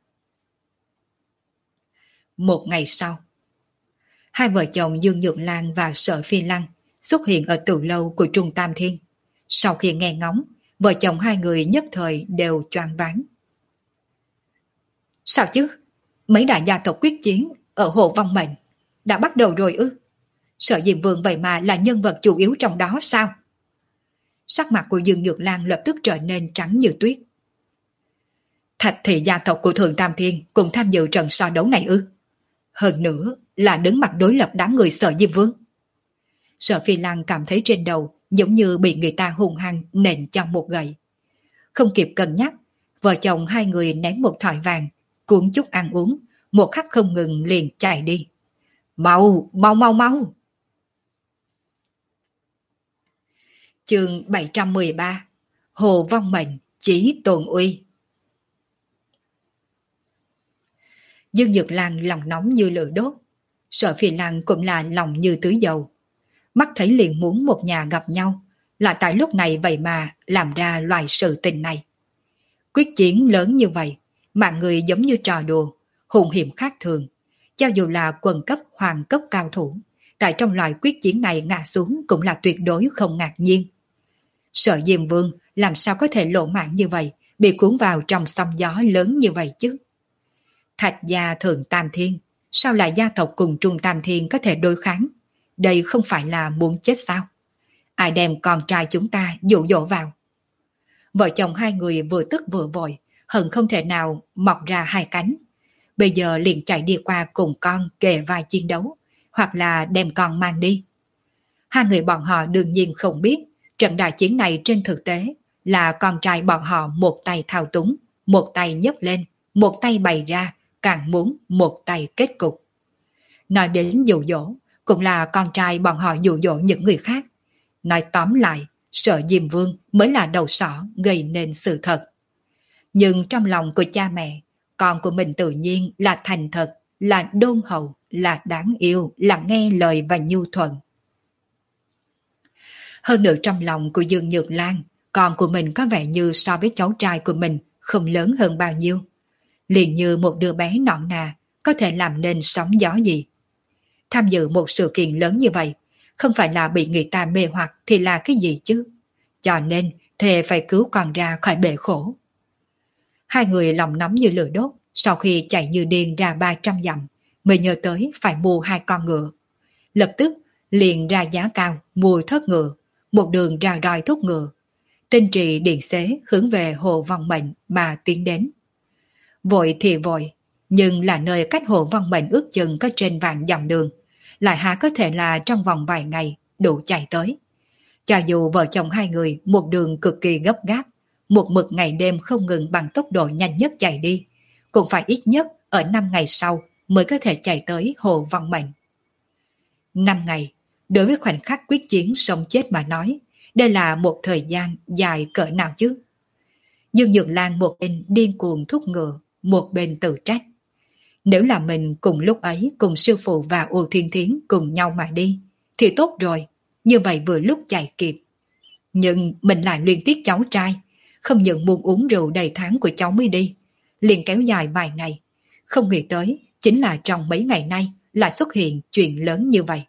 Một ngày sau, hai vợ chồng Dương Nhược Lan và Sở Phi Lăng xuất hiện ở tử lâu của Trung Tam Thiên. Sau khi nghe ngóng, vợ chồng hai người nhất thời đều choáng váng. Sao chứ? Mấy đại gia tộc quyết chiến ở Hồ Vong Mệnh đã bắt đầu rồi ư? Sở Diệm Vương vậy mà là nhân vật chủ yếu trong đó sao? Sắc mặt của Dương Nhược Lan lập tức trở nên trắng như tuyết. Thạch thị gia tộc của Thượng Tam Thiên cùng tham dự trận so đấu này ư? Hơn nữa là đứng mặt đối lập đám người Sở Diêm Vương. Sở Phi Lăng cảm thấy trên đầu giống như bị người ta hung hăng nện cho một gậy. Không kịp cân nhắc, vợ chồng hai người ném một thỏi vàng, cuốn chút ăn uống, một khắc không ngừng liền chạy đi. Mau, mau mau mau! Chương bảy trăm mười ba Hồ Vong Mệnh, chí tồn uy. Dương Nhược Lan lòng nóng như lửa đốt, Sở Phi Lăng cũng là lòng như tưới dầu. Mắt thấy liền muốn một nhà gặp nhau, là tại lúc này vậy mà làm ra loại sự tình này. Quyết chiến lớn như vậy, mạng người giống như trò đùa, hùng hiểm khác thường. Cho dù là quần cấp hoàng cấp cao thủ, tại trong loại quyết chiến này ngã xuống cũng là tuyệt đối không ngạc nhiên. Sở Diêm Vương làm sao có thể lộ mạng như vậy, bị cuốn vào trong sóng gió lớn như vậy chứ? Thạch gia Thượng Tam Thiên, sao lại gia tộc cùng Trung Tam Thiên có thể đối kháng? Đây không phải là muốn chết sao? Ai đem con trai chúng ta dụ dỗ vào? Vợ chồng hai người vừa tức vừa vội, hận không thể nào mọc ra hai cánh. Bây giờ liền chạy đi qua cùng con kề vai chiến đấu, hoặc là đem con mang đi. Hai người bọn họ đương nhiên không biết, trận đại chiến này trên thực tế là con trai bọn họ một tay thao túng, một tay nhấc lên, một tay bày ra, càng muốn một tay kết cục. Nói đến dụ dỗ, cũng là con trai bọn họ dụ dỗ những người khác. Nói tóm lại, Sở Diêm Vương mới là đầu sỏ gây nên sự thật. Nhưng trong lòng của cha mẹ, con của mình tự nhiên là thành thật, là đôn hậu, là đáng yêu, là nghe lời và nhu thuận. Hơn nữa trong lòng của Dương Nhược Lan, con của mình có vẻ như so với cháu trai của mình không lớn hơn bao nhiêu. Liền như một đứa bé nõn nà, có thể làm nên sóng gió gì. Tham dự một sự kiện lớn như vậy, không phải là bị người ta mê hoặc thì là cái gì chứ? Cho nên thề phải cứu con ra khỏi bể khổ. Hai người lòng nóng như lửa đốt, sau khi chạy như điên ra ba trăm dặm, mới nhớ tới phải mua hai con ngựa. Lập tức liền ra giá cao mua thớt ngựa, một đường ra đòi thúc ngựa. Tinh trì điện xế hướng về Hồ Vong Mệnh mà tiến đến. Vội thì vội, nhưng là nơi cách hồ Văn Mệnh ước chừng có trên vạn dặm đường, lại há có thể là trong vòng vài ngày đủ chạy tới. Cho dù vợ chồng hai người một đường cực kỳ gấp gáp, một mực ngày đêm không ngừng bằng tốc độ nhanh nhất chạy đi, cũng phải ít nhất ở năm ngày sau mới có thể chạy tới hồ Văn Mệnh. Năm ngày, đối với khoảnh khắc quyết chiến sống chết mà nói, đây là một thời gian dài cỡ nào chứ? Dương Nhược Lan một bên điên cuồng thúc ngựa, một bên tự trách. Nếu là mình cùng lúc ấy cùng sư phụ và Ô Thiên Thiến cùng nhau mà đi, thì tốt rồi, như vậy vừa lúc chạy kịp. Nhưng mình lại liên tiếc cháu trai, không những muốn uống rượu đầy tháng của cháu mới đi, liền kéo dài vài ngày. Không nghĩ tới, chính là trong mấy ngày nay lại xuất hiện chuyện lớn như vậy.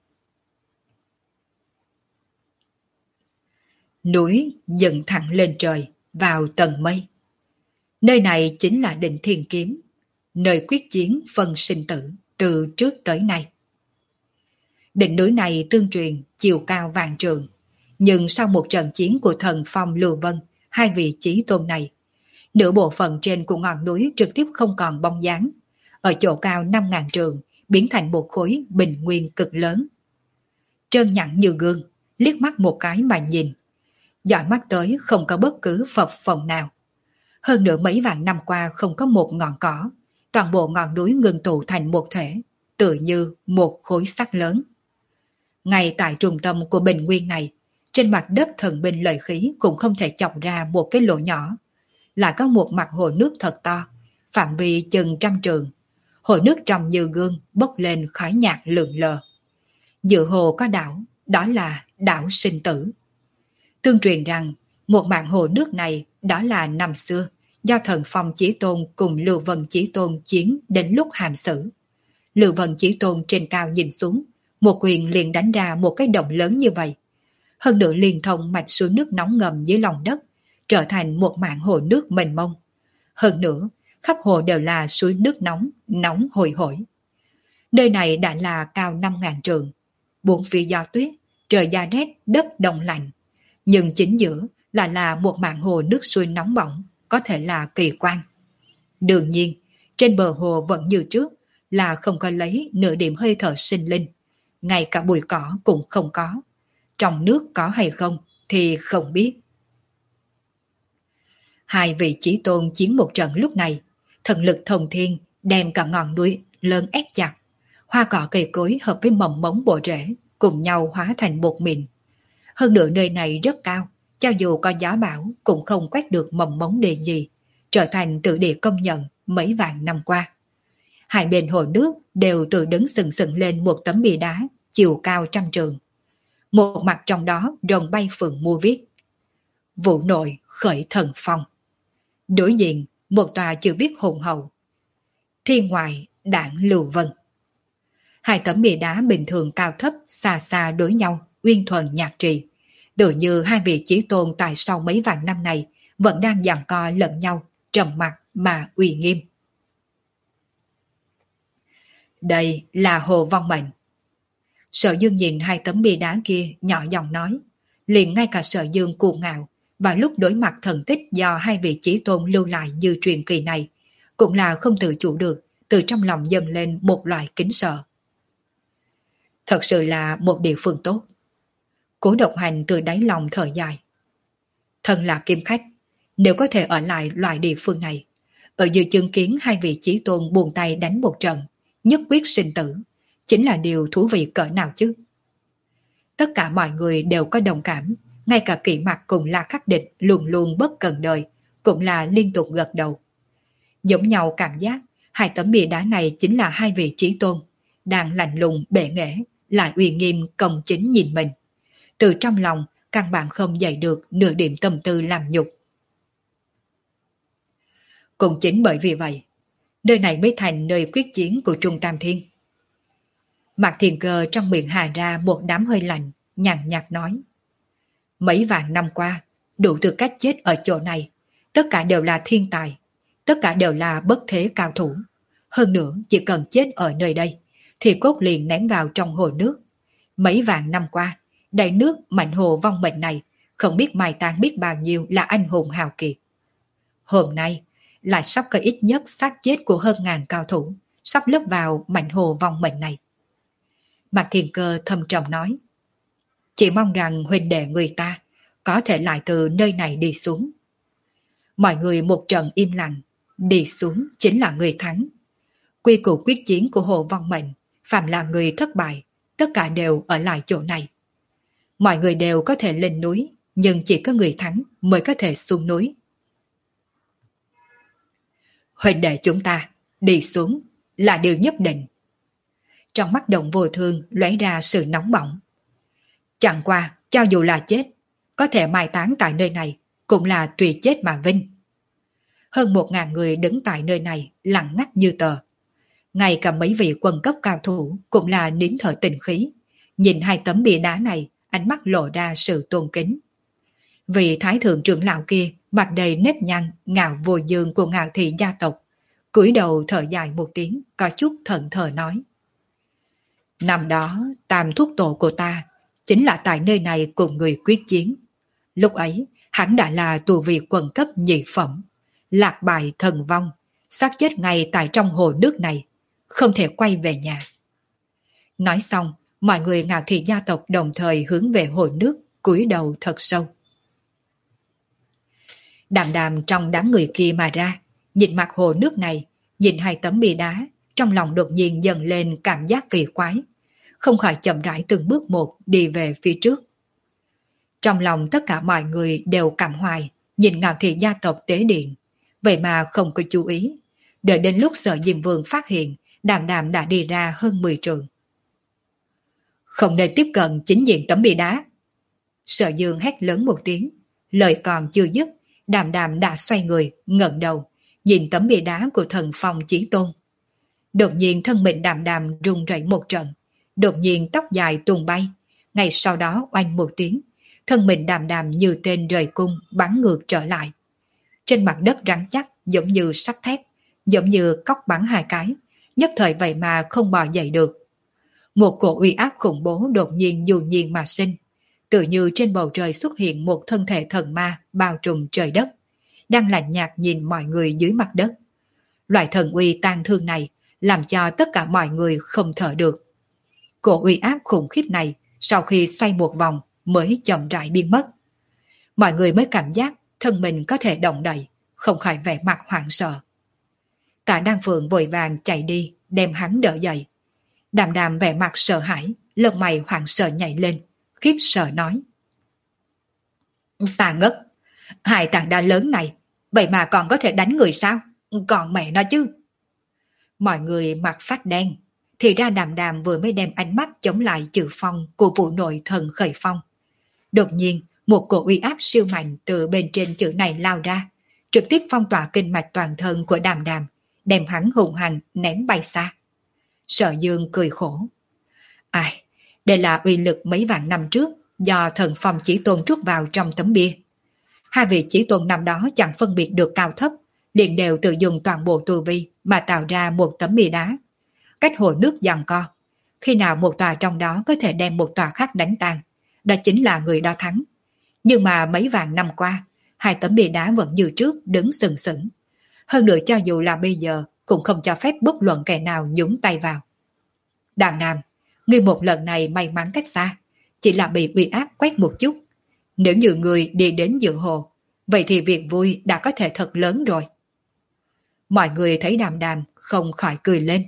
Núi dựng thẳng lên trời, vào tầng mây. Nơi này chính là Định Thiên Kiếm, nơi quyết chiến phân sinh tử từ trước tới nay. Đỉnh núi này tương truyền chiều cao vạn trượng, nhưng sau một trận chiến của thần Phong Lưu Vân, hai vị chí tôn này, nửa bộ phận trên của ngọn núi trực tiếp không còn bóng dáng, ở chỗ cao năm ngàn trượng biến thành một khối bình nguyên cực lớn. Trơn nhẵn như gương, liếc mắt một cái mà nhìn, dõi mắt tới không có bất cứ phập phồng nào. Hơn nữa mấy vạn năm qua không có một ngọn cỏ, toàn bộ ngọn núi ngưng tụ thành một thể, tựa như một khối sắt lớn. Ngay tại trung tâm của bình nguyên này, trên mặt đất thần binh lợi khí cũng không thể chọc ra một cái lỗ nhỏ, lại có một mặt hồ nước thật to, phạm vi chừng trăm trượng. Hồ nước trong như gương bốc lên khói nhạt lượn lờ. Giữa hồ có đảo, đó là đảo Sinh Tử. Tương truyền rằng một mạn hồ nước này đó là năm xưa do thần Phong Chí Tôn cùng Lưu Vân Chí Tôn chiến đến lúc hàm xử. Lưu Vân Chí Tôn trên cao nhìn xuống, một quyền liền đánh ra một cái động lớn như vậy. Hơn nữa liên thông mạch suối nước nóng ngầm dưới lòng đất, trở thành một mạn hồ nước mênh mông. Hơn nữa, khắp hồ đều là suối nước nóng, nóng hôi hổi. Nơi này đã là cao năm ngàn trượng, bốn phía gió tuyết, trời da rét, đất đông lạnh. Nhưng chính giữa là là một mạn hồ nước suối nóng bỏng, có thể là kỳ quan. Đương nhiên, trên bờ hồ vẫn như trước, là không có lấy nửa điểm hơi thở sinh linh. Ngay cả bụi cỏ cũng không có. Trong nước có hay không thì không biết. Hai vị chí tôn chiến một trận lúc này, thần lực thông thiên đem cả ngọn núi lớn ép chặt. Hoa cỏ cây cối hợp với mầm mống bộ rễ cùng nhau hóa thành một mịn. Hơn nữa nơi này rất cao, cho dù có gió bão cũng không quét được mầm mống đề gì, trở thành tự địa công nhận mấy vạn năm qua. Hai bên hồ nước đều tự đứng sừng sừng lên một tấm bia đá chiều cao trăm trượng. Một mặt trong đó rồng bay phượng mua viết: Vũ nội khởi thần phong. Đối diện một tòa chữ viết hùng hậu: Thiên ngoại đảng Lưu Vân. Hai tấm bia đá bình thường cao thấp xa xa đối nhau, uyên thuần nhạc trì, tự như hai vị chí tôn tại sau mấy vạn năm này vẫn đang giằng co lẫn nhau, trầm mặc mà uy nghiêm. Đây là hồ Văn Mệnh. Sở Dương nhìn hai tấm bia đá kia nhỏ giọng nói, liền ngay cả Sở Dương cuồng ngạo và lúc đối mặt thần tích do hai vị chí tôn lưu lại như truyền kỳ này, cũng là không tự chủ được, từ trong lòng dâng lên một loại kính sợ. Thật sự là một địa phương tốt. Cố Độc Hành từ đáy lòng thở dài. Thân là kiếm khách, nếu có thể ở lại loại địa phương này, ở dưới chứng kiến hai vị chí tôn buông tay đánh một trận, nhất quyết sinh tử, chính là điều thú vị cỡ nào chứ. Tất cả mọi người đều có đồng cảm, ngay cả Kỷ Mặc cùng La Khắc Địch luôn luôn bất cần đời, cũng là liên tục gật đầu. Giống nhau cảm giác, hai tấm bia đá này chính là hai vị chí tôn, đang lạnh lùng bệ nghệ, lại uy nghiêm công chính nhìn mình. Từ trong lòng, căn bản không dậy được nửa điểm tâm tư làm nhục. Cũng chính bởi vì vậy, nơi này mới thành nơi quyết chiến của Trung Tam Thiên. Mạc Thiền Cơ trong miệng hà ra một đám hơi lạnh, nhàn nhạt nói. Mấy vạn năm qua, đủ tư cách chết ở chỗ này, tất cả đều là thiên tài, tất cả đều là bất thế cao thủ. Hơn nữa, chỉ cần chết ở nơi đây, thì cốt liền ném vào trong hồ nước. Mấy vạn năm qua, đại nước mạnh hồ vong mệnh này, không biết mai táng biết bao nhiêu là anh hùng hào kiệt. Hôm nay, lại sắp có ít nhất xác chết của hơn ngàn cao thủ, sắp lấp vào mảnh hồ vong mệnh này. Mạc Thiên Cơ thâm trầm nói, chỉ mong rằng huynh đệ người ta có thể lại từ nơi này đi xuống. Mọi người một trận im lặng, đi xuống chính là người thắng. Quy củ quyết chiến của hồ vong mệnh, phàm là người thất bại, tất cả đều ở lại chỗ này. Mọi người đều có thể lên núi, nhưng chỉ có người thắng mới có thể xuống núi. Huynh đệ chúng ta đi xuống là điều nhất định. Trong mắt Động Vô Thương lóe ra sự nóng bỏng. Chẳng qua, cho dù là chết, có thể mai táng tại nơi này, cũng là tùy chết mà vinh. Hơn một ngàn người đứng tại nơi này lặng ngắt như tờ. Ngay cả mấy vị quân cấp cao thủ cũng là nín thở tình khí. Nhìn hai tấm bia đá này, ánh mắt lộ ra sự tôn kính. Vị thái thượng trưởng lão kia mặt đầy nếp nhăn ngạo vô dương của Ngạo Thị gia tộc, cúi đầu thở dài một tiếng, có chút thận thờ nói: năm đó tam thúc tổ của ta chính là tại nơi này cùng người quyết chiến. Lúc ấy hắn đã là tù vị quần cấp nhị phẩm, lạc bại thần vong, xác chết ngay tại trong hồ nước này, không thể quay về nhà. Nói xong, mọi người Ngạo Thị gia tộc đồng thời hướng về hồ nước, cúi đầu thật sâu. Đàm Đàm trong đám người kia mà ra, nhìn mặt hồ nước này, nhìn hai tấm bia đá, trong lòng đột nhiên dần lên cảm giác kỳ quái, không khỏi chậm rãi từng bước một đi về phía trước. Trong lòng tất cả mọi người đều cảm hoài, nhìn Ngạo Thị gia tộc tế điện, vậy mà không có chú ý. Đợi đến lúc Sở Diêm Vương phát hiện, Đàm Đàm đã đi ra hơn mười trượng. Không nên tiếp cận chính diện tấm bia đá. Sở Dương hét lớn một tiếng, lời còn chưa dứt, Đàm Đàm đã xoay người, ngẩng đầu, nhìn tấm bia đá của Thần Phong Chí Tôn. Đột nhiên thân mình Đàm Đàm rung rẩy một trận, đột nhiên tóc dài tung bay, ngay sau đó oanh một tiếng, thân mình Đàm Đàm như tên rời cung bắn ngược trở lại. Trên mặt đất rắn chắc giống như sắt thép, giống như cóc bắn hai cái, nhất thời vậy mà không bò dậy được. Một cổ uy áp khủng bố đột nhiên dù nhiên mà sinh, tự như trên bầu trời xuất hiện một thân thể thần ma bao trùm trời đất, đang lạnh nhạt nhìn mọi người dưới mặt đất. Loại thần uy tang thương này làm cho tất cả mọi người không thở được. Cổ uy áp khủng khiếp này sau khi xoay một vòng mới chậm rãi biến mất. Mọi người mới cảm giác thân mình có thể động đậy, không khỏi vẻ mặt hoảng sợ. Tạ Đan Phượng vội vàng chạy đi đem hắn đỡ dậy. Đàm Đàm vẻ mặt sợ hãi, lông mày hoảng sợ nhảy lên, khiếp sợ nói: ta ngất, hai tảng đá lớn này vậy mà còn có thể đánh người sao? Còn mẹ nó chứ. Mọi người mặt phát đen, thì ra Đàm Đàm vừa mới đem ánh mắt chống lại chữ phong của vụ nội thần khởi phong. Đột nhiên một cổ uy áp siêu mạnh từ bên trên chữ này lao ra, trực tiếp phong tỏa kinh mạch toàn thân của Đàm Đàm, đem hắn hùng hăng ném bay xa. Sở Dương cười khổ: ai, đây là uy lực mấy vạn năm trước do Thần Phong Chí Tôn trút vào trong tấm bia. Hai vị Chí Tôn năm đó chẳng phân biệt được cao thấp, liền đều tự dùng toàn bộ tu vi mà tạo ra một tấm bia đá. Cách hồ nước giằng co, khi nào một tòa trong đó có thể đem một tòa khác đánh tan, đó chính là người đó thắng. Nhưng mà mấy vạn năm qua, hai tấm bia đá vẫn như trước đứng sừng sững. Hơn nữa cho dù là bây giờ cũng không cho phép bất luận kẻ nào nhúng tay vào. Đàm Đàm, ngươi một lần này may mắn cách xa, chỉ là bị uy áp quét một chút. Nếu như người đi đến giữa hồ, vậy thì việc vui đã có thể thật lớn rồi. Mọi người thấy Đàm Đàm không khỏi cười lên.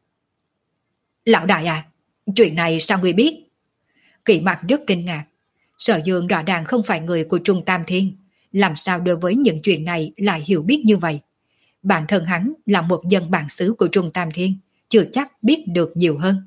Lão đại à, chuyện này sao ngươi biết? Kỵ Mặc rất kinh ngạc. Sở Dương rõ ràng không phải người của Trung Tam Thiên, làm sao đối với những chuyện này lại hiểu biết như vậy? Bản thân hắn là một dân bản xứ của Trung Tam Thiên, chưa chắc biết được nhiều hơn.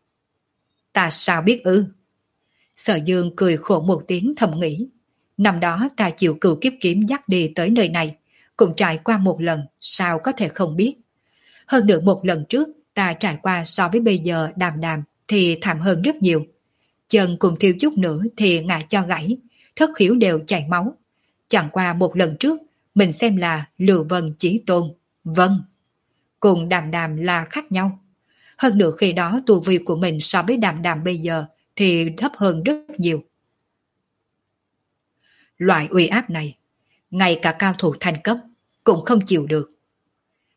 Ta sao biết ư? Sở Dương cười khổ một tiếng thầm nghĩ. Năm đó ta chịu Cửu Kiếp Kiếm dắt đi tới nơi này, cũng trải qua một lần, sao có thể không biết? Hơn nữa một lần trước, ta trải qua so với bây giờ Đàm Đàm thì thảm hơn rất nhiều. Chân cùng thiêu chút nữa thì ngã cho gãy, thất khiếu đều chảy máu. Chẳng qua một lần trước, mình xem là Lừa Vân Chí Tôn, vâng, cùng Đàm Đàm là khác nhau. Hơn nữa khi đó tu vi của mình so với Đàm Đàm bây giờ thì thấp hơn rất nhiều. Loại uy áp này, ngay cả cao thủ thành cấp cũng không chịu được.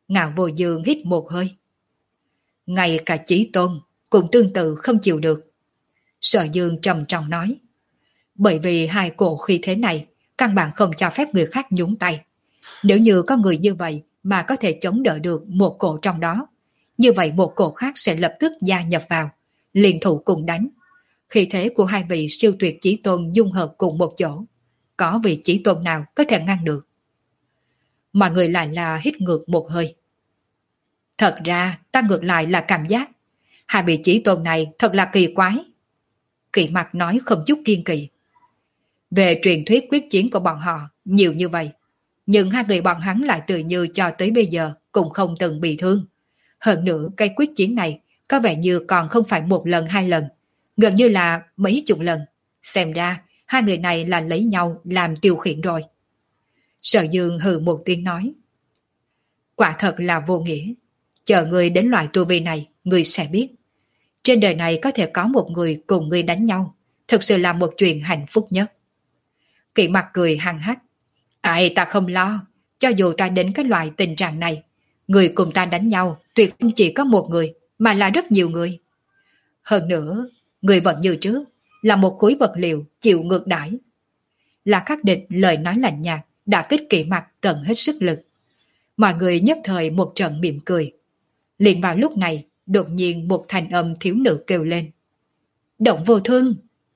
Ngạo Vô Dương hít một hơi. Ngay cả Chí Tôn cũng tương tự không chịu được. Sở Dương trầm trọng nói. Bởi vì hai cổ khí thế này, căn bản không cho phép người khác nhúng tay. Nếu như có người như vậy mà có thể chống đỡ được một cổ trong đó, như vậy một cổ khác sẽ lập tức gia nhập vào, liên thủ cùng đánh. Khí thế của hai vị siêu tuyệt chí tôn dung hợp cùng một chỗ, có vị chí tôn nào có thể ngăn được? Mọi người lại là hít ngược một hơi. Thật ra ta ngược lại là cảm giác hai vị chí tôn này thật là kỳ quái. Kỵ Mặc nói không chút kiên kỵ. Về truyền thuyết quyết chiến của bọn họ nhiều như vậy, nhưng hai người bọn hắn lại tự như cho tới bây giờ cũng không từng bị thương. Hơn nữa cái quyết chiến này có vẻ như còn không phải một lần hai lần, gần như là mấy chục lần. Xem ra hai người này là lấy nhau làm tiêu khiển rồi. Sở Dương hừ một tiếng nói. Quả thật là vô nghĩa. Chờ người đến loại tu vi này, người sẽ biết. Trên đời này có thể có một người cùng người đánh nhau, thực sự là một chuyện hạnh phúc nhất. Kỵ Mặc cười hăng hắc. Ai ta không lo, cho dù ta đến cái loại tình trạng này, người cùng ta đánh nhau tuyệt không chỉ có một người, mà là rất nhiều người. Hơn nữa, người vẫn như trước, là một khối vật liệu chịu ngược đãi. Là Khắc Địch lời nói lạnh nhạt, đã kích Kỵ Mặc tận hết sức lực. Mọi người nhất thời một trận mỉm cười. Liền vào lúc này, đột nhiên một thanh âm thiếu nữ kêu lên. Động Vô Thương!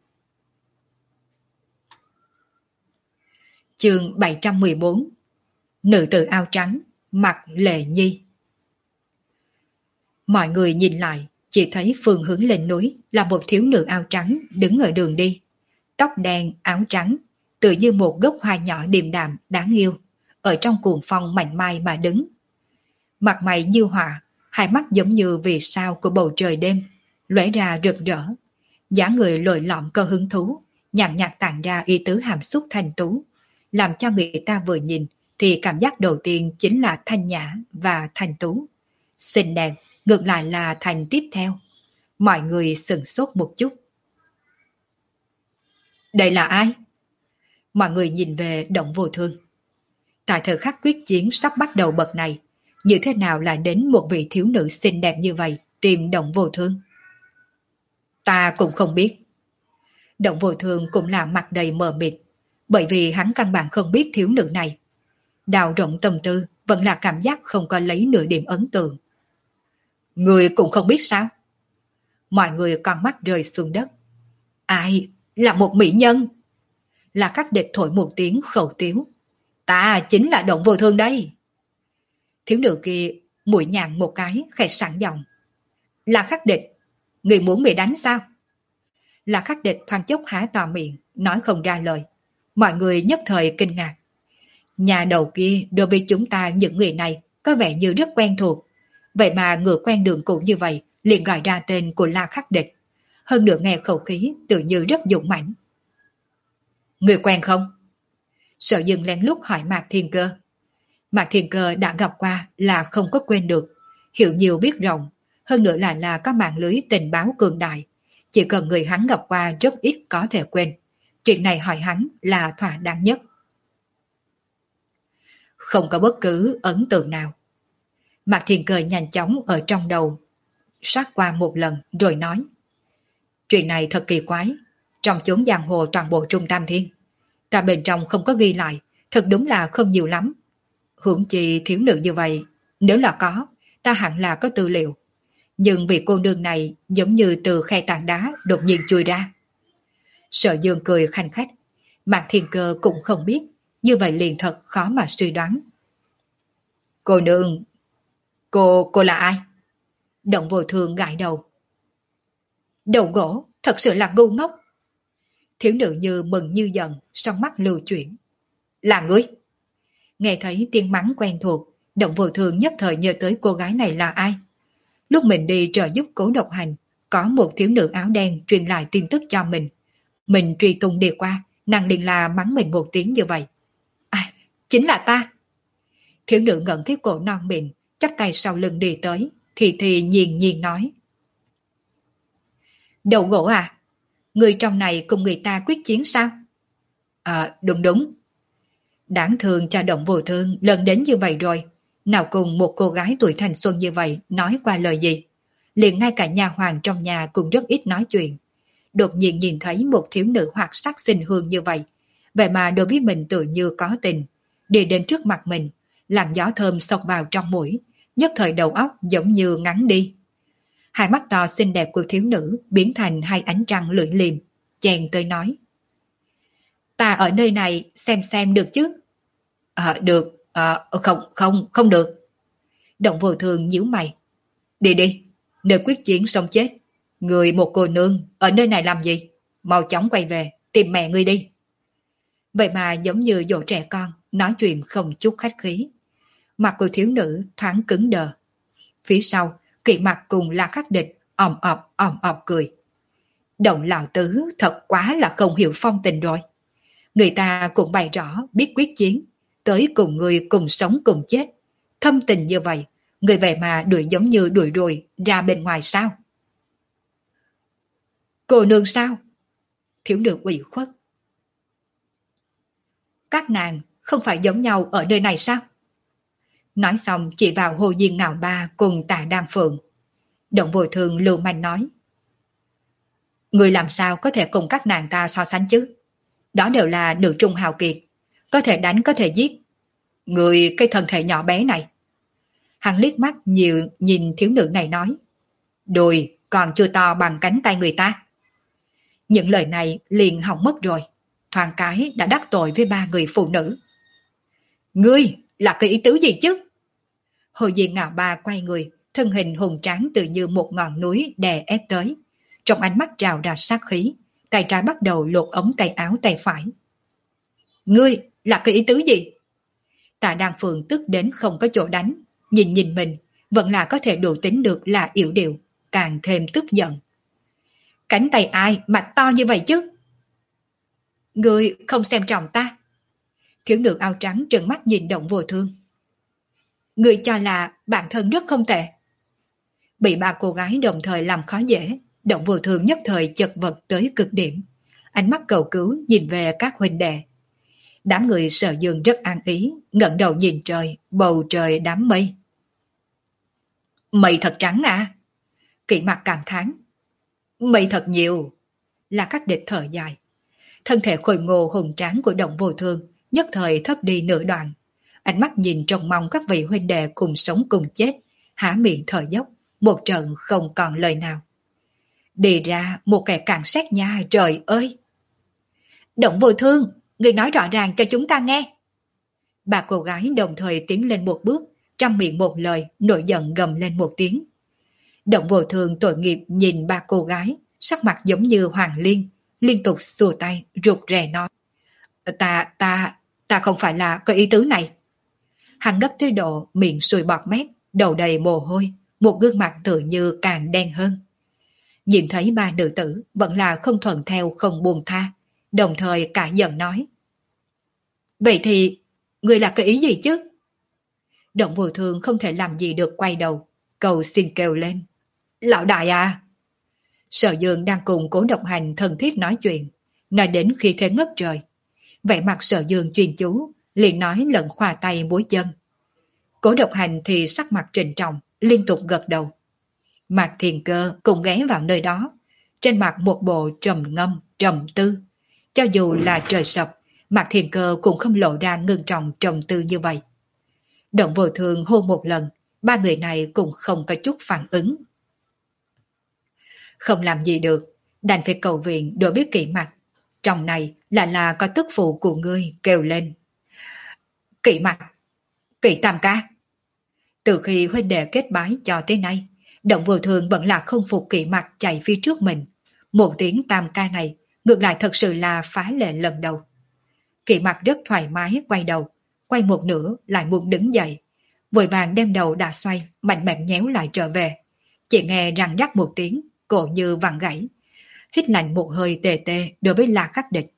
Chương bảy trăm mười bốn. Nữ tử áo trắng, mặc Lệ Nhi. Mọi người nhìn lại, chỉ thấy phương hướng lên núi là một thiếu nữ áo trắng đứng ở đường đi. Tóc đen, áo trắng, tự như một gốc hoa nhỏ điềm đạm, đáng yêu, ở trong cuồng phong mạnh mai mà đứng. Mặt mày như họa, hai mắt giống như vì sao của bầu trời đêm, lóe ra rực rỡ. Dáng người lồi lõm có hứng thú, nhàn nhạt tản ra ý tứ hàm xúc thanh tú, làm cho người ta vừa nhìn thì cảm giác đầu tiên chính là thanh nhã và thanh tú. Xinh đẹp, ngược lại là thành tiếp theo. Mọi người sửng sốt một chút. Đây là ai? Mọi người nhìn về Động Vô Thương. Tại thời khắc quyết chiến sắp bắt đầu bậc này, như thế nào lại đến một vị thiếu nữ xinh đẹp như vậy tìm Động Vô Thương? Ta cũng không biết. Động Vô Thương cũng là mặt đầy mờ mịt, bởi vì hắn căn bản không biết thiếu nữ này. Đào rộng tâm tư vẫn là cảm giác không có lấy nửa điểm ấn tượng. Người cũng không biết sao? Mọi người con mắt rơi xuống đất. Ai? Là một mỹ nhân? Là Khắc Địch thổi một tiếng khẩu tiếu. Ta chính là Động Vô Thương đây. Thiếu nữ kia mũi nhàng một cái khẽ sẵn giọng. Là Khắc Địch, người muốn bị đánh sao? Là Khắc Địch thoáng chốc há to miệng, nói không ra lời. Mọi người nhất thời kinh ngạc. Nhà đầu kia đối với chúng ta những người này có vẻ như rất quen thuộc. Vậy mà ngựa quen đường cũ như vậy liền gọi ra tên của La Khắc Địch. Hơn nữa nghe khẩu khí tự như rất dũng mãnh. Người quen không? Sở Dương lén lút hỏi Mạc Thiên Cơ. Mạc Thiên Cơ đã gặp qua là không có quên được. Hiểu nhiều biết rộng. Hơn nữa là là có mạng lưới tình báo cường đại. Chỉ cần người hắn gặp qua rất ít có thể quên. Chuyện này hỏi hắn là thỏa đáng nhất. Không có bất cứ ấn tượng nào. Mạc Thiên Cơ nhanh chóng ở trong đầu sát qua một lần rồi nói. Chuyện này thật kỳ quái. Trong chốn giang hồ toàn bộ Trung Tam Thiên, ta bên trong không có ghi lại, thật đúng là không nhiều lắm. Hưởng chi thiếu nữ như vậy, nếu là có, ta hẳn là có tư liệu. Nhưng vì cô nương này giống như từ khe tảng đá đột nhiên chui ra. Sở Dương cười khanh khách. Mạc Thiên Cơ cũng không biết, như vậy liền thật khó mà suy đoán. Cô nương, cô, cô là ai? Động Vô Thương gãi đầu. Đầu gỗ, thật sự là ngu ngốc. Thiếu nữ như mừng như giận, song mắt lưu chuyển. Là ngươi? Nghe thấy tiếng mắng quen thuộc, Động Vô Thương nhất thời nhớ tới cô gái này là ai. Lúc mình đi trợ giúp Cố Độc Hành, có một thiếu nữ áo đen truyền lại tin tức cho mình. Mình truy tung đi qua, nàng liền là mắng mình một tiếng như vậy. À, chính là ta. Thiếu nữ ngẩn cái cổ non mịn, chắp tay sau lưng đi tới, thì thì nhiên nhiên nói. Đầu gỗ à? Người trong này cùng người ta quyết chiến sao? À, đúng đúng. Đáng thương cho Động Vô Thương lần đến như vậy rồi, Nào cùng một cô gái tuổi thanh xuân như vậy nói qua lời gì. Liền ngay cả nhà hoàng trong nhà cũng rất ít nói chuyện. Đột nhiên nhìn thấy một thiếu nữ hoạt sắc xinh hương như vậy. Vậy mà đối với mình tự như có tình. Đi đến trước mặt mình, làn gió thơm xộc vào trong mũi, nhất thời đầu óc giống như ngắn đi. Hai mắt to xinh đẹp của thiếu nữ biến thành hai ánh trăng lưỡi liềm, chèn tới nói. Ta ở nơi này xem xem được chứ? À, được, à, không, không, không được. Động Vô Thường nhíu mày. Đi đi, nơi quyết chiến sống chết. Người một cô nương ở nơi này làm gì? Mau chóng quay về, tìm mẹ ngươi đi. Vậy mà giống như dỗ trẻ con, nói chuyện không chút khách khí. Mặt của thiếu nữ thoáng cứng đờ. Phía sau, Kỵ Mặc cùng La Khắc Địch òm ọp òm ọp cười. Động lão tứ thật quá là không hiểu phong tình rồi. Người ta cũng bày rõ biết quyết chiến, tới cùng người cùng sống cùng chết. Thâm tình như vậy, người vậy mà đuổi giống như đuổi ruồi ra bên ngoài sao? Cô nương sao? Thiếu nữ ủy khuất. Các nàng không phải giống nhau ở nơi này sao? Nói xong chỉ vào Hồ Diên Ngạo Ba cùng Tạ Đan Phượng. Động Vô Thường lưu manh nói. Người làm sao có thể cùng các nàng ta so sánh chứ? Đó đều là nữ trung hào kiệt. Có thể đánh có thể giết. Người cái thân thể nhỏ bé này. Hắn liếc mắt nhiều nhìn thiếu nữ này nói. Đùi còn chưa to bằng cánh tay người ta. Những lời này liền hỏng mất rồi. Thoáng cái đã đắc tội với ba người phụ nữ. Ngươi là cái ý tứ gì chứ? Hồ Diên Ngạo Ba quay người, thân hình hùng tráng tự như một ngọn núi đè ép tới. Trong ánh mắt trào ra sát khí, tay trái bắt đầu lột ống tay áo tay phải. Ngươi là cái ý tứ gì? Tạ Đan Phượng tức đến không có chỗ đánh, nhìn nhìn mình, vẫn là có thể đủ tính được là yểu điệu, càng thêm tức giận. Cánh tay ai mà to như vậy chứ? Ngươi không xem trọng ta. Thiếu nữ áo trắng trợn mắt nhìn Động Vô Thương. Ngươi cho là bản thân rất không tệ. Bị ba cô gái đồng thời làm khó dễ, Động Vô Thương nhất thời chật vật tới cực điểm. Ánh mắt cầu cứu nhìn về các huynh đệ. Đám người Sở Dương rất an ý, ngẩng đầu nhìn trời, bầu trời đám mây. Mây thật trắng à? Kỵ Mặc cảm thán. Mây thật nhiều. Là các địch thở dài. Thân thể khôi ngô hùng tráng của Động Vô Thương nhất thời thấp đi nửa đoạn. Ánh mắt nhìn trông mong các vị huynh đệ cùng sống cùng chết, há miệng thở dốc, một trận không còn lời nào. Đi ra một kẻ càn xét nha, trời ơi! Động Vô Thương, người nói rõ ràng cho chúng ta nghe. Ba cô gái đồng thời tiến lên một bước, trong miệng một lời, nổi giận gầm lên một tiếng. Động Vô Thương tội nghiệp nhìn ba cô gái, sắc mặt giống như hoàng liên, liên tục xua tay, rụt rè nói. Ta, ta, ta không phải là cái ý tứ này. Hắn gấp tới độ miệng sùi bọt mép, đầu đầy mồ hôi, một gương mặt tự như càng đen hơn. Nhìn thấy ba nữ tử vẫn là không thuận theo không buông tha, đồng thời cả giận nói. Vậy thì, người là cái ý gì chứ? Động Vô Thương không thể làm gì được quay đầu, cầu xin kêu lên. Lão đại à! Sở Dương đang cùng Cố Độc Hành thân thiết nói chuyện, nói đến khi thế ngất trời. Vẻ mặt Sở Dương chuyên chú, liền nói lẫn khoa tay múa chân. Cố Độc Hành thì sắc mặt trịnh trọng, liên tục gật đầu. Mạc Thiền Cơ cũng ghé vào nơi đó, trên mặt một bộ trầm ngâm, trầm tư. Cho dù là trời sập, Mạc Thiền Cơ cũng không lộ ra ngưng trọng trầm tư như vậy. Động Vô Thương hôn một lần, ba người này cũng không có chút phản ứng. Không làm gì được, đành phải cầu viện đối với Kỵ Mặc. Trong này là là có tức phụ của ngươi kêu lên. Kỵ Mặc, Kỵ Tam Ca. Từ khi huynh đệ kết bái cho tới nay, Động Vô Thương vẫn là không phục Kỵ Mặc chạy phía trước mình. Một tiếng Tam Ca này ngược lại thật sự là phá lệ lần đầu. Kỵ Mặc rất thoải mái quay đầu, quay một nửa lại muốn đứng dậy. Vội vàng đem đầu đã xoay, mạnh mẽ nhéo lại trở về. Chỉ nghe răng rắc một tiếng, cổ như vặn gãy. Hít lạnh một hơi tê tê đối với La Khắc Địch.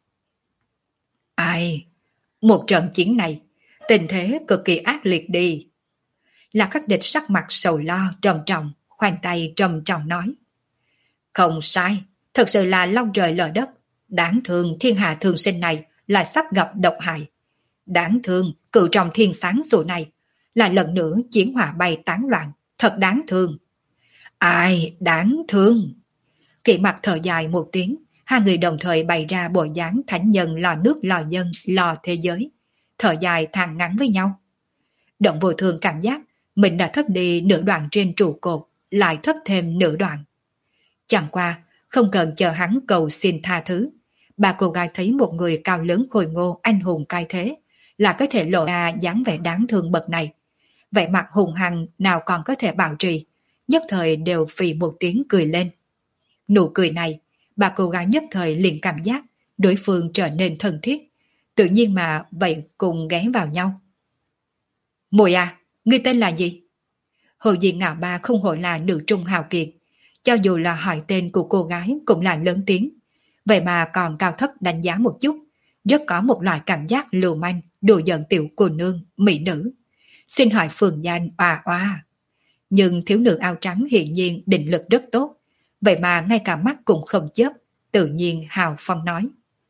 Ai? Một trận chiến này, tình thế cực kỳ ác liệt đi. La Khắc Địch sắc mặt sầu lo trầm trọng, khoanh tay trầm trọng nói. Không sai, thật sự là long trời lở đất. Đáng thương thiên hạ thường sinh này là sắp gặp độc hại. Đáng thương cự trong thiên sáng sủa này Lại lần nữa chiến hỏa bay tán loạn, thật đáng thương. Ai đáng thương? Kỵ Mặc thở dài một tiếng, hai người đồng thời bày ra bộ dáng thánh nhân lo nước lo dân, lo thế giới. Thở dài than ngắn với nhau. Động Vô Thương cảm giác mình đã thấp đi nửa đoạn trên trụ cột, lại thấp thêm nửa đoạn. Chẳng qua, không cần chờ hắn cầu xin tha thứ. Bà cô gái thấy một người cao lớn khôi ngô anh hùng cai thế, là có thể lộ ra dáng vẻ đáng thương bậc này. Vẻ mặt hùng hăng nào còn có thể bảo trì, nhất thời đều phì một tiếng cười lên. Nụ cười này, bà cô gái nhất thời liền cảm giác đối phương trở nên thân thiết, tự nhiên mà vậy cùng ghé vào nhau. Muội à, ngươi tên là gì? Hồ Diên Ngạo Ba không hổ là nữ trung hào kiệt, cho dù là hỏi tên của cô gái cũng là lớn tiếng, vậy mà còn cao thấp đánh giá một chút, rất có một loại cảm giác lưu manh, đùa giận tiểu cô nương, mỹ nữ. Xin hỏi phường danh oà oà. Nhưng thiếu nữ áo trắng hiển nhiên định lực rất tốt, vậy mà ngay cả mắt cũng không chớp, tự nhiên hào phong nói.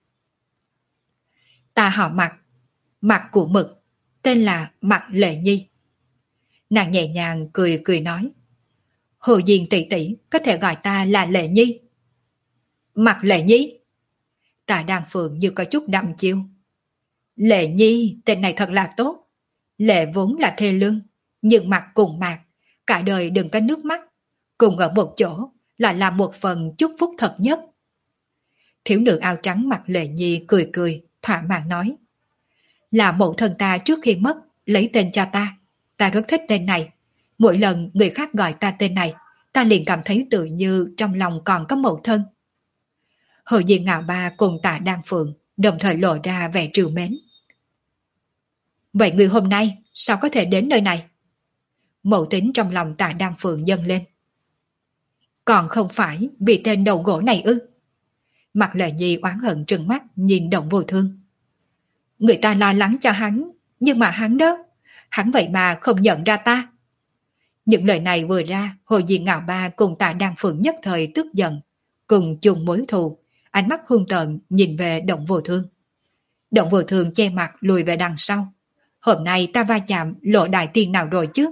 Ta họ Mặc, Mặc của Mực, tên là Mặc Lệ Nhi. Nàng nhẹ nhàng cười cười nói. Hồ Diên tỷ tỷ có thể gọi ta là Lệ Nhi. Mặc Lệ Nhi. Tạ Đan Phượng như có chút đăm chiêu. Lệ Nhi tên này thật là tốt. Lệ vốn là thê lương, nhưng Mặc cùng Mạc, cả đời đừng có nước mắt, cùng ở một chỗ lại là một phần chúc phúc thật nhất. Thiếu nữ áo trắng Mặc Lệ Nhi cười cười, thỏa mãn nói. Là mẫu thân ta trước khi mất, lấy tên cho ta. Ta rất thích tên này. Mỗi lần người khác gọi ta tên này, ta liền cảm thấy tự như trong lòng còn có mẫu thân. Hồ Diên Ngạo Ba cùng Tạ Đan Phượng đồng thời lộ ra vẻ trìu mến. Vậy người hôm nay sao có thể đến nơi này? Mẫu tính trong lòng Tạ Đan Phượng dâng lên. Còn không phải vì tên đầu gỗ này ư? Mặc Lệ Nhi oán hận trừng mắt nhìn Động Vô Thương. Người ta lo lắng cho hắn, nhưng mà hắn đó, hắn vậy mà không nhận ra ta. Những lời này vừa ra, Hồ Diên Ngạo Ba cùng Tạ Đan Phượng nhất thời tức giận, cùng chung mối thù, ánh mắt hung tợn nhìn về Động Vô Thương. Động Vô Thương che mặt lùi về đằng sau. Hôm nay ta va chạm lộ đại tiên nào rồi chứ?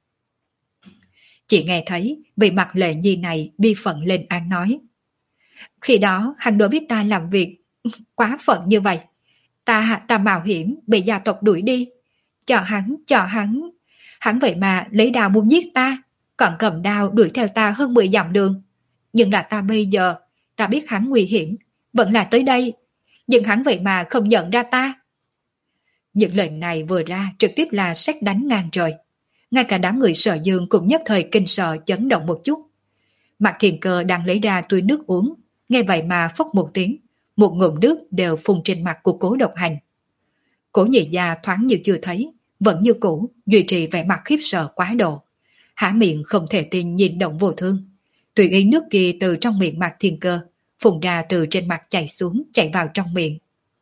Chỉ nghe thấy vị Mặc Lệ Nhi này bi phận lên án nói. Khi đó hắn đối với ta làm việc quá phận như vậy. Ta ta mạo hiểm bị gia tộc đuổi đi. Cho hắn, cho hắn. Hắn vậy mà lấy đao muốn giết ta, còn cầm đao đuổi theo ta hơn mười dặm đường. Nhưng là ta bây giờ, ta biết hắn nguy hiểm, vẫn là tới đây. Nhưng hắn vậy mà không nhận ra ta. Những lời này vừa ra trực tiếp là sét đánh ngang trời. Ngay cả đám người Sở Dương cũng nhất thời kinh sợ chấn động một chút. Mạc Thiền Cơ đang lấy ra túi nước uống, nghe vậy mà phốc một tiếng, một ngụm nước đều phun trên mặt của Cố Độc Hành. Cố Nhị Gia thoáng như chưa thấy, vẫn như cũ duy trì vẻ mặt khiếp sợ quá độ, há miệng không thể tin nhìn Động Vô Thương. Tùy ý nước kia từ trong miệng Mạc Thiên Cơ phun ra từ trên mặt chảy xuống, chảy vào trong miệng.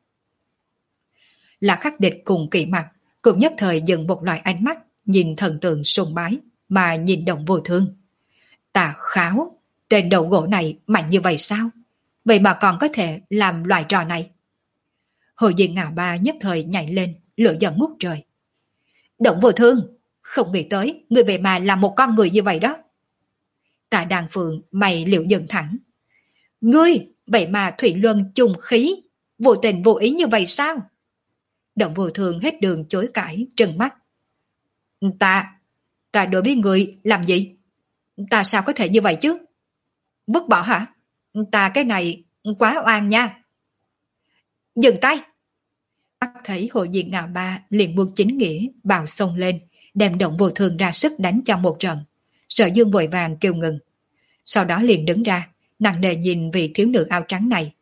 Là Khắc Địch cùng Kỵ Mặc cũng nhất thời dừng một loại ánh mắt nhìn thần tượng sùng bái mà nhìn Động Vô Thương. Tà kháo, tên đầu gỗ này mạnh như vậy sao? Vậy mà còn có thể làm loại trò này? Hồ Diên Ngạo Ba nhất thời nhảy lên, lửa giận ngút trời. Động Vô Thương, không nghĩ tới người về mà là một con người như vậy đó. Tạ Đan Phượng mày liệu dần thẳng. Ngươi, vậy mà Thủy Luân trùng khí, vô tình vô ý như vậy sao? Động Vô Thương hết đường chối cãi, trừng mắt. Ta, ta đối với người làm gì? Ta sao có thể như vậy chứ? Vứt bỏ hả? Ta cái này quá oan nha. Dừng tay! Bắt thấy Hồ Diên Ngạo Ba liền buông chính nghĩa bào xông lên, đem Động Vô Thương ra sức đánh cho một trận. Sở Dương vội vàng kêu ngừng. Sau đó liền đứng ra, nặng nề nhìn vị thiếu nữ áo trắng này.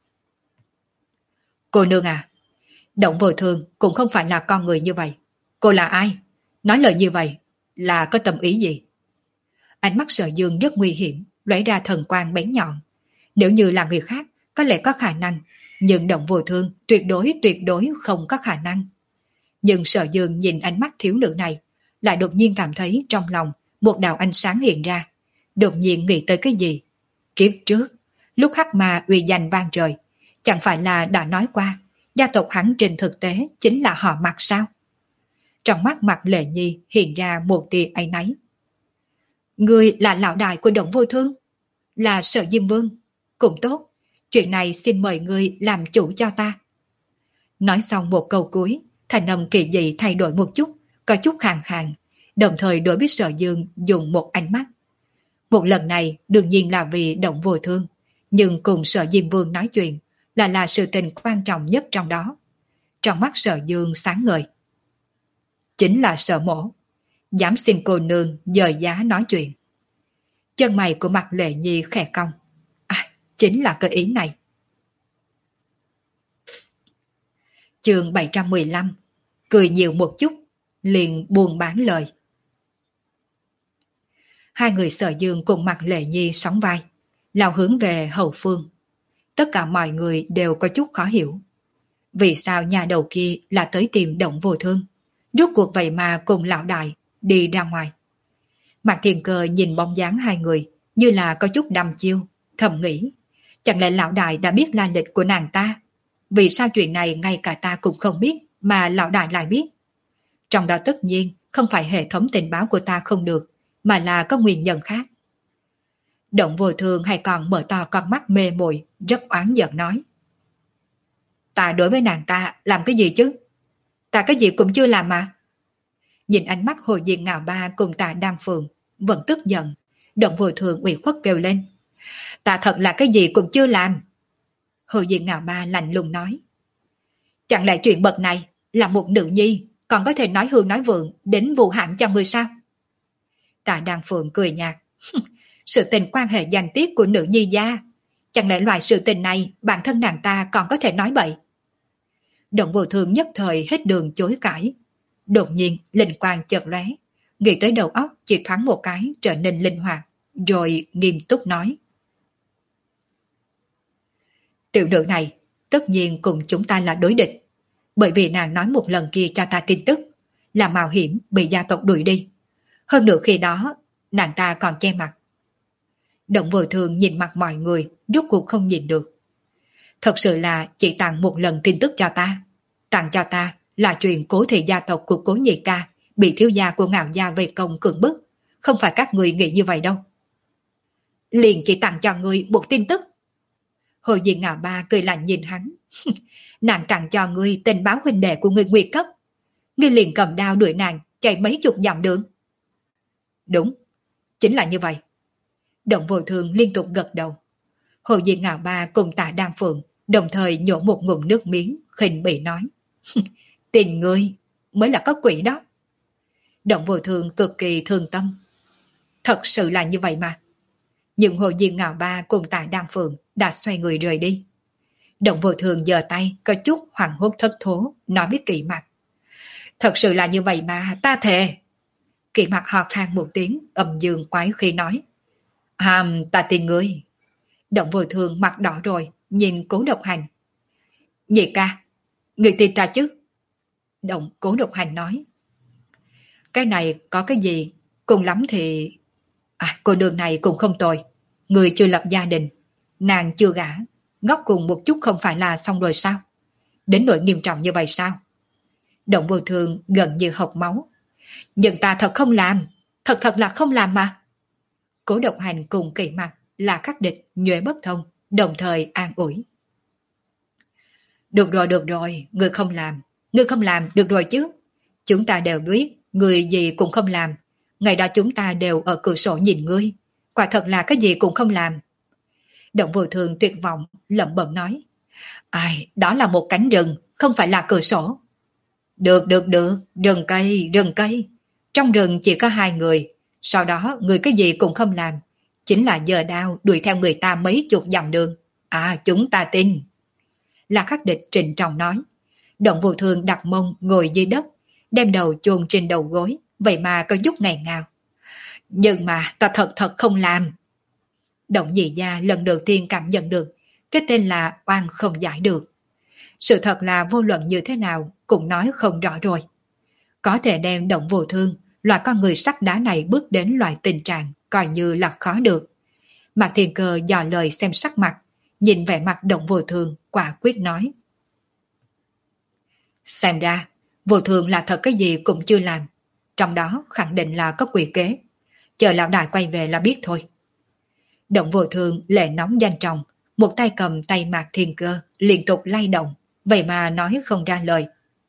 Cô nương à, Động Vô Thương cũng không phải là con người như vậy. Cô là ai? Nói lời như vậy là có tâm ý gì? Ánh mắt Sở Dương rất nguy hiểm, lóe ra thần quang bén nhọn. Nếu như là người khác, có lẽ có khả năng, nhưng Động Vô Thương tuyệt đối tuyệt đối không có khả năng. Nhưng Sở Dương nhìn ánh mắt thiếu nữ này, lại đột nhiên cảm thấy trong lòng một đạo ánh sáng hiện ra, đột nhiên nghĩ tới cái gì? Kiếp trước, lúc Hắc Ma uy danh vang trời, chẳng phải là đã nói qua, gia tộc hắn trên thực tế chính là họ Mặc sao? Trong mắt Mạc Lệ Nhi hiện ra một tia áy náy. Ngươi là lão đại của Động Vô Thương, là Sở Diêm Vương. Cũng tốt, chuyện này xin mời ngươi làm chủ cho ta. Nói xong một câu cuối, thanh âm kỳ dị thay đổi một chút, có chút khàn khàn, đồng thời đối với Sở Dương dùng một ánh mắt. Một lần này đương nhiên là vì Động Vô Thương, nhưng cùng Sở Diêm Vương nói chuyện là là sự tình quan trọng nhất trong đó. Trong mắt Sở Dương sáng ngời. Chính là Sở Mỗ, dám xin cô nương dời giá nói chuyện. Chân mày của Mạc Lệ Nhi khẽ cong. À, chính là cái ý này. Chương bảy trăm mười lăm. Cười nhiều một chút, liền buồn bán lời. Hai người Sở Dương cùng Mạc Lệ Nhi sóng vai, lao hướng về hậu phương. Tất cả mọi người đều có chút khó hiểu. Vì sao nhà đầu kia là tới tìm Động Vô Thương? Rốt cuộc vậy mà cùng lão đại đi ra ngoài. Mạc Thiên Cơ nhìn bóng dáng hai người như là có chút đăm chiêu, thầm nghĩ. Chẳng lẽ lão đại đã biết lai lịch của nàng ta? Vì sao chuyện này ngay cả ta cũng không biết mà lão đại lại biết? Trong đó tất nhiên không phải hệ thống tình báo của ta không được, mà là có nguyên nhân khác. Động Vô Thương hay còn mở to con mắt mê muội, rất oán giận nói. Ta đối với nàng ta làm cái gì chứ? Ta cái gì cũng chưa làm mà. Nhìn ánh mắt Hồ Diên Ngạo Ba cùng Tạ Đan Phượng vẫn tức giận. Động Vô Thường ủy khuất kêu lên. Ta thật là cái gì cũng chưa làm. Hồ Diên Ngạo Ba lạnh lùng nói. Chẳng lẽ chuyện bậc này là một nữ nhi còn có thể nói hương nói vượng đến vụ hãm cho người sao? Tạ Đan Phượng cười nhạt. Sự tình quan hệ danh tiết của nữ nhi gia. Chẳng lẽ loại sự tình này bản thân nàng ta còn có thể nói bậy? Động Vô Thường nhất thời hết đường chối cãi. Đột nhiên linh quang chợt lóe, nghĩ tới đầu óc chỉ thoáng một cái trở nên linh hoạt, rồi nghiêm túc nói. Tiểu nữ này tất nhiên cùng chúng ta là đối địch, bởi vì nàng nói một lần kia cho ta tin tức là mạo hiểm bị gia tộc đuổi đi. Hơn nữa khi đó nàng ta còn che mặt. Động Vô Thường nhìn mặt mọi người, rốt cuộc không nhìn được. Thật sự là chỉ tặng một lần tin tức cho ta. Tặng cho ta là chuyện Cố thị gia tộc của Cố nhị ca bị thiếu gia của Ngạo gia vây công cưỡng bức. Không phải các người nghĩ như vậy đâu. Liền chỉ tặng cho ngươi một tin tức. Hồ Diên Ngạo Ba cười lạnh nhìn hắn. Nàng tặng cho ngươi tình báo huynh đệ của người Nguyệt cấp. Ngươi liền cầm đao đuổi nàng chạy mấy chục dặm đường. Đúng, chính là như vậy. Động Vô Thường liên tục gật đầu. Hồ Diên Ngạo Ba cùng Tạ Đan Phượng đồng thời nhổ một ngụm nước miếng, khinh bỉ nói. Tình ngươi mới là có quỷ đó. Động Vô Thường cực kỳ thương tâm. Thật sự là như vậy mà. Nhưng Hồ Diên Ngạo Ba cùng Tạ Đan Phượng đã xoay người rời đi. Động Vô Thường giơ tay có chút hoảng hốt thất thố, nói với Kỷ Mặc. Thật sự là như vậy mà, ta thề. Kỷ Mặc hò khan một tiếng, âm dương quái khi nói. À, ta tin ngươi. Động Vô Thường mặt đỏ rồi, nhìn Cố Độc Hành. Nhị ca, người tin ta chứ? Động Cố Độc Hành nói. Cái này có cái gì, cùng lắm thì... À, cô đường này cũng không tồi. Người chưa lập gia đình, nàng chưa gả, ngốc cùng một chút không phải là xong rồi sao? Đến nỗi nghiêm trọng như vậy sao? Động Vô Thường gần như hộc máu. Nhưng ta thật không làm, thật thật là không làm mà. Cố Độc Hành cùng Kỷ Mặc là khắc địch, nhuệ bất thông, đồng thời an ủi. Được rồi, được rồi, ngươi không làm, ngươi không làm được rồi chứ. Chúng ta đều biết, người gì cũng không làm. Ngày đó chúng ta đều ở cửa sổ nhìn ngươi, quả thật là cái gì cũng không làm. Động Vô Thường tuyệt vọng, lẩm bẩm nói. Ai, đó là một cánh rừng, không phải là cửa sổ. Được, được, được, rừng cây, rừng cây. Trong rừng chỉ có hai người, sau đó người cái gì cũng không làm. Chính là giơ đao đuổi theo người ta mấy chục dặm đường. À, chúng ta tin. Là khắc địch trịnh trọng nói. Động Vô Thường đặt mông ngồi dưới đất, đem đầu chôn trên đầu gối, vậy mà có chút ngày ngào. Nhưng mà ta thật thật không làm. Động Nhị Gia lần đầu tiên cảm nhận được cái tên là oan không giải được. Sự thật là vô luận như thế nào cũng nói không rõ rồi. Có thể đem Động Vô Thương, loại con người sắt đá này bước đến loại tình trạng coi như là khó được. Mạc Thiên Cơ dò lời xem sắc mặt, nhìn vẻ mặt Động Vô Thương quả quyết nói. Xem ra, Vô thường là thật cái gì cũng chưa làm, trong đó khẳng định là có quỷ kế. Chờ lão đại quay về là biết thôi. Động vô thường lệ nóng danh trọng, một tay cầm tay Mạc Thiên Cơ liên tục lay động, vậy mà nói không ra lời.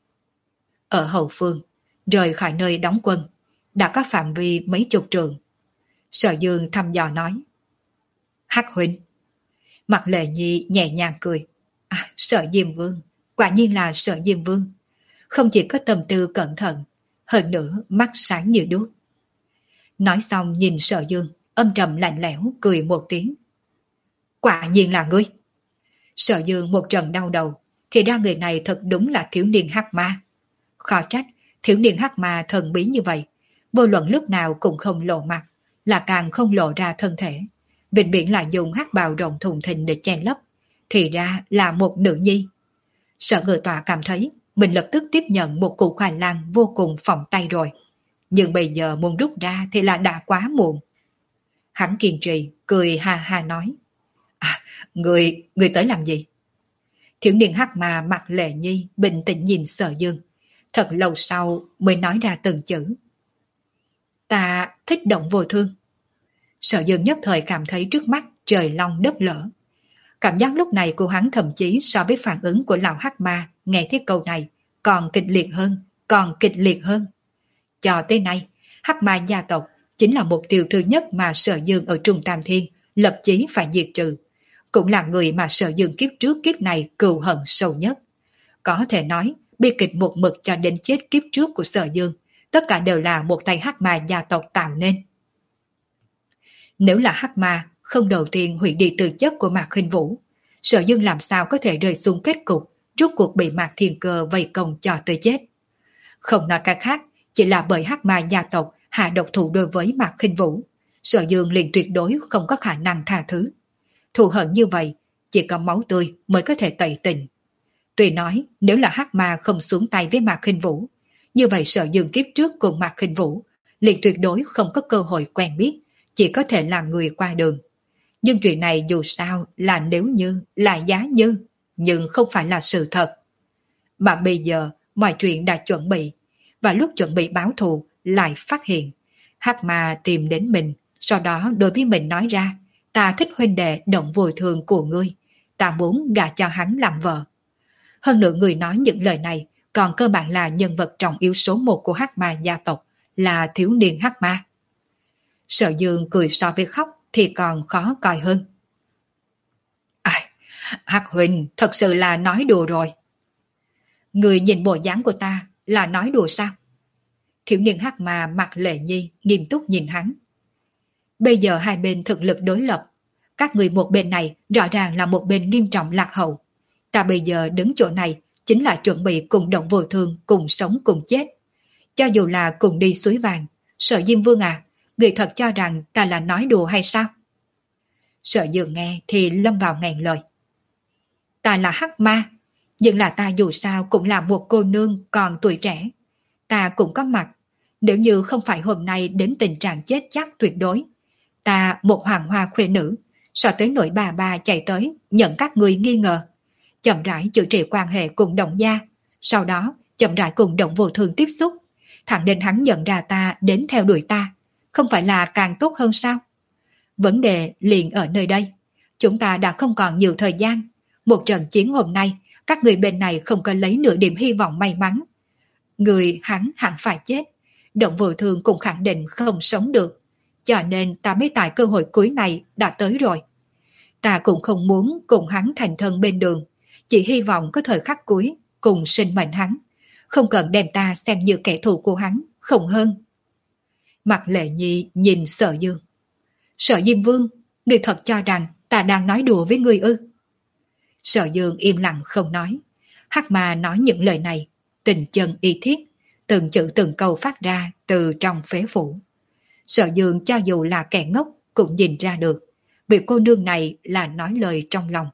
Ở hậu phương, rời khỏi nơi đóng quân, đã có phạm vi mấy chục trượng. Sở Dương thăm dò nói: Hắc huynh. Mặt Lệ Nhi nhẹ nhàng cười: À, Sở Diêm Vương, quả nhiên là Sở Diêm Vương. Không chỉ có tâm tư cẩn thận, hơn nữa mắt sáng như đuốc. Nói xong nhìn Sở Dương, âm trầm lạnh lẽo cười một tiếng: Quả nhiên là ngươi. Sở Dương một trận đau đầu, thì ra người này thật đúng là thiếu niên hắc ma. Khó trách thiếu niên hắc ma thần bí như vậy, vô luận lúc nào cũng không lộ mặt, là càng không lộ ra thân thể, vĩnh viễn là dùng hắc bào rộng thùng thình để che lấp, thì ra là một nữ nhi. Sở Ngự Tọa cảm thấy mình lập tức tiếp nhận một củ khoai lang vô cùng phỏng tay rồi, nhưng bây giờ muốn rút ra thì là đã quá muộn. Hắn kiên trì cười ha ha nói: À, người, người tới làm gì? Thiếu niên hắc ma mặt Lệ Nhi bình tĩnh nhìn Sở Dương, thật lâu sau mới nói ra từng chữ: Ta thích Động Vô Thương. Sở Dương nhất thời cảm thấy trước mắt trời long đất lở. Cảm giác lúc này của hắn thậm chí so với phản ứng của lão hắc ma nghe thấy câu này còn kịch liệt hơn, còn kịch liệt hơn. Cho tới nay, hắc ma gia tộc chính là mục tiêu thứ nhất mà Sở Dương ở Trung Tam Thiên lập chí phải diệt trừ, cũng là người mà Sở Dương kiếp trước kiếp này cừu hận sâu nhất. Có thể nói, bi kịch một mực cho đến chết kiếp trước của Sở Dương, tất cả đều là một tay hắc ma gia tộc tạo nên. Nếu là hắc ma không đầu tiên hủy đi tư chất của Mạc Khinh Vũ, Sở Dương làm sao có thể rơi xuống kết cục rốt cuộc bị Mạc Thiên Cơ vây công cho tới chết. Không nói cái khác, chỉ là bởi hắc ma gia tộc hạ độc thủ đối với Mạc Khinh Vũ, Sở Dương liền tuyệt đối không có khả năng tha thứ. Thù hận như vậy, chỉ có máu tươi mới có thể tẩy tình. Tuy nói nếu là hắc ma không xuống tay với Mạc Khinh Vũ, như vậy Sở Dương kiếp trước cùng Mạc Khinh Vũ liền tuyệt đối không có cơ hội quen biết, chỉ có thể là người qua đường. Nhưng chuyện này dù sao là nếu như, là giá như, nhưng không phải là sự thật. Mà bây giờ mọi chuyện đã chuẩn bị, và lúc chuẩn bị báo thù lại phát hiện hắc ma tìm đến mình, sau đó đối với mình nói ra: Ta thích huynh đệ Động Vô Thường của ngươi, ta muốn gả cho hắn làm vợ. Hơn nữa người nói những lời này còn cơ bản là nhân vật trọng yếu số một của hắc ma gia tộc, là thiếu niên hắc ma. Sở Dương cười so với khóc thì còn khó coi hơn. Ai, hắc huynh thật sự là nói đùa rồi. Người nhìn bộ dáng của ta là nói đùa sao? Thiếu niên hắc ma mặt Lệ Nhi nghiêm túc nhìn hắn. Bây giờ hai bên thực lực đối lập, các người một bên này rõ ràng là một bên nghiêm trọng lạc hậu. Ta bây giờ đứng chỗ này chính là chuẩn bị cùng Động Vô Thương cùng sống cùng chết. Cho dù là cùng đi suối vàng, Sở Diêm Vương à, người thật cho rằng ta là nói đùa hay sao? Sở Dương nghe thì lâm vào ngàn lời. Ta là hắc ma, nhưng là ta dù sao cũng là một cô nương còn tuổi trẻ. Ta cũng có mặt, nếu như không phải hôm nay đến tình trạng chết chắc tuyệt đối. Ta một hoàng hoa khuê nữ, sợ tới nỗi bà bà chạy tới nhận các người nghi ngờ. Chậm rãi chữa trị quan hệ cùng Động gia, sau đó chậm rãi cùng Động Vô Thương tiếp xúc. Thẳng đến hắn nhận ra ta đến theo đuổi ta, không phải là càng tốt hơn sao? Vấn đề liền ở nơi đây. Chúng ta đã không còn nhiều thời gian. Một trận chiến hôm nay, các người bên này không có lấy nửa điểm hy vọng may mắn. Người hắn hẳn phải chết. Động Vô Thương cũng khẳng định không sống được. Cho nên ta mới tại cơ hội cuối này đã tới rồi. Ta cũng không muốn cùng hắn thành thân bên đường. Chỉ hy vọng có thời khắc cuối cùng sinh mệnh hắn. Không cần đem ta xem như kẻ thù của hắn, không hơn. Mặt Lệ Nhi nhìn Sở Dương. Sở Diêm Vương, người thật cho rằng ta đang nói đùa với người ư? Sở Dương im lặng không nói. Hắc ma nói những lời này, tình chân y thiết, từng chữ từng câu phát ra từ trong phế phủ. Sở Dương cho dù là kẻ ngốc cũng nhìn ra được, vị cô nương này là nói lời trong lòng.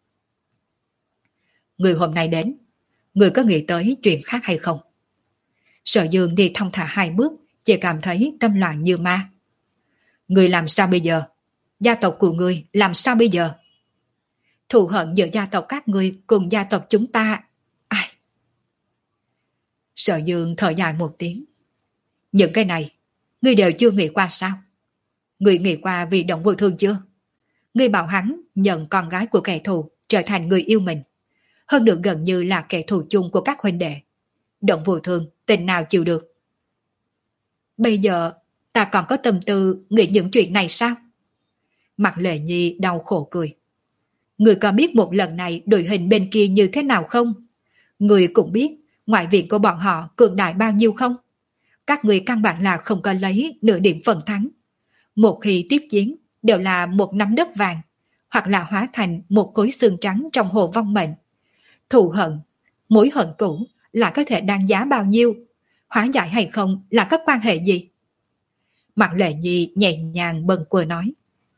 Người hôm nay đến, người có nghĩ tới chuyện khác hay không? Sở Dương đi thong thả hai bước, chỉ cảm thấy tâm loạn như ma. Người làm sao bây giờ? Gia tộc của người làm sao bây giờ? Thù hận giữa gia tộc các người cùng gia tộc chúng ta. Ai? Sở Dương thở dài một tiếng. Những cái này, ngươi đều chưa nghĩ qua sao? Ngươi nghĩ qua vì Động Vô Thương chưa? Ngươi bảo hắn nhận con gái của kẻ thù trở thành người yêu mình. Hơn nữa gần như là kẻ thù chung của các huynh đệ. Động Vô Thương tình nào chịu được? Bây giờ ta còn có tâm tư nghĩ những chuyện này sao? Mặt Lệ Nhi đau khổ cười. Người có biết một lần này đội hình bên kia như thế nào không? Người cũng biết ngoại viện của bọn họ cường đại bao nhiêu không? Các người căn bản là không có lấy nửa điểm phần thắng. Một khi tiếp chiến đều là một nắm đất vàng, hoặc là hóa thành một khối xương trắng trong hồ vong mệnh. Thù hận, mối hận cũ là có thể đáng giá bao nhiêu? Hóa giải hay không là có quan hệ gì? Mặt Lệ Nhi nhẹ nhàng bâng quơ nói.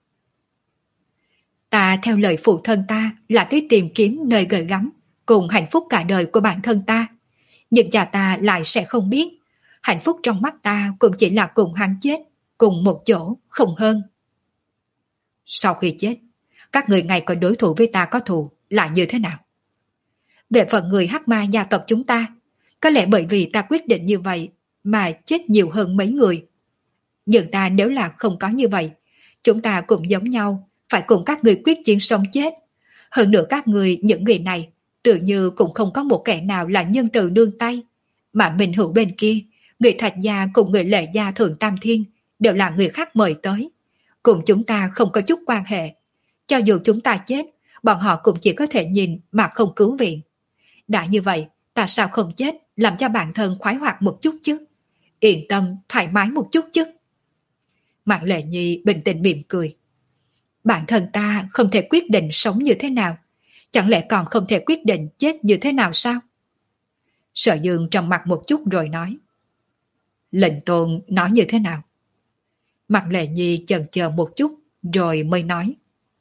Ta theo lời phụ thân ta là cái tìm kiếm nơi gửi gắm cùng hạnh phúc cả đời của bản thân ta. Nhưng cha ta lại sẽ không biết. Hạnh phúc trong mắt ta cũng chỉ là cùng hắn chết, cùng một chỗ, không hơn. Sau khi chết, các người ngày còn đối thủ với ta có thù là như thế nào? Về phận người Hắc Ma gia tộc chúng ta, có lẽ bởi vì ta quyết định như vậy mà chết nhiều hơn mấy người. Nhưng ta nếu là không có như vậy, chúng ta cũng giống nhau, phải cùng các người quyết chiến sống chết. Hơn nữa các người, những người này, tự như cũng không có một kẻ nào là nhân từ nương tay. Mà mình hữu bên kia, người Thạch gia cùng người Lệ gia Thượng Tam Thiên đều là người khác mời tới. Cùng chúng ta không có chút quan hệ. Cho dù chúng ta chết, bọn họ cũng chỉ có thể nhìn mà không cứu viện. Đã như vậy, ta sao không chết, làm cho bản thân khoái hoạt một chút chứ? Yên tâm, thoải mái một chút chứ? Mạc Lệ Nhi bình tĩnh mỉm cười. Bản thân ta không thể quyết định sống như thế nào, chẳng lẽ còn không thể quyết định chết như thế nào sao? Sở Dương trầm mặt một chút rồi nói. Lệnh Tôn nói như thế nào? Mạc Lệ Nhi chần chờ một chút rồi mới nói.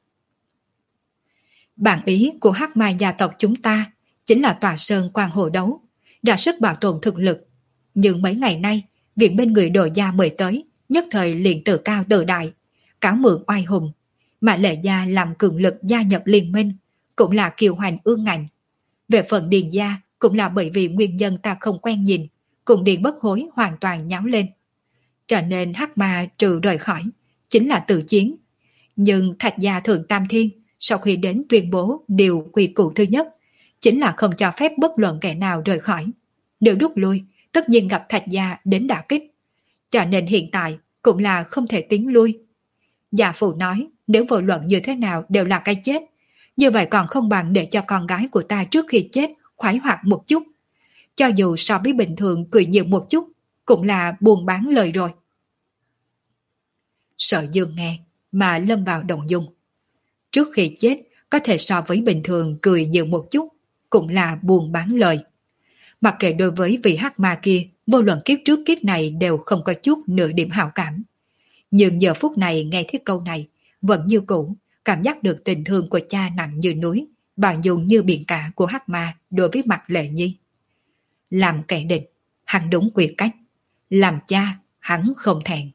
Bản ý của Hắc Ma gia tộc chúng ta chính là tòa sơn quan hồ đấu, ra sức bảo tồn thực lực. Nhưng mấy ngày nay, viện bên người Đồ gia mời tới, nhất thời liền tự cao tự đại, cáo mượn oai hùng, mà Lệ gia làm cường lực gia nhập liên minh, cũng là kiều hoành ương ngạnh. Về phần Điền gia, cũng là bởi vì nguyên nhân ta không quen nhìn, cùng Điền Bất Hối hoàn toàn nháo lên. Cho nên Hắc Ma trừ rời khỏi, chính là tự chiến. Nhưng Thạch gia Thượng Tam Thiên, sau khi đến tuyên bố điều quy củ thứ nhất, chính là không cho phép bất luận kẻ nào rời khỏi. Nếu rút lui, tất nhiên gặp Thạch gia đến đả kích. Cho nên hiện tại cũng là không thể tiến lui. Gia phụ nói, nếu vô luận như thế nào đều là cái chết, như vậy còn không bằng để cho con gái của ta trước khi chết khoái hoạt một chút. Cho dù so với bình thường cười nhiều một chút, cũng là buôn bán lời rồi. Sở Dương nghe mà lâm vào động dung. Trước khi chết có thể so với bình thường cười nhiều một chút, cũng là buôn bán lời. Mặc kệ đối với vị Hắc Ma kia, vô luận kiếp trước kiếp này đều không có chút nửa điểm hảo cảm. Nhưng giờ phút này nghe thấy câu này, vẫn như cũ, cảm giác được tình thương của cha nặng như núi, bao dung như biển cả của Hắc Ma đối với Mạc Lệ Nhi. Làm kẻ địch, hắn đúng quy cách. Làm cha, hắn không thẹn.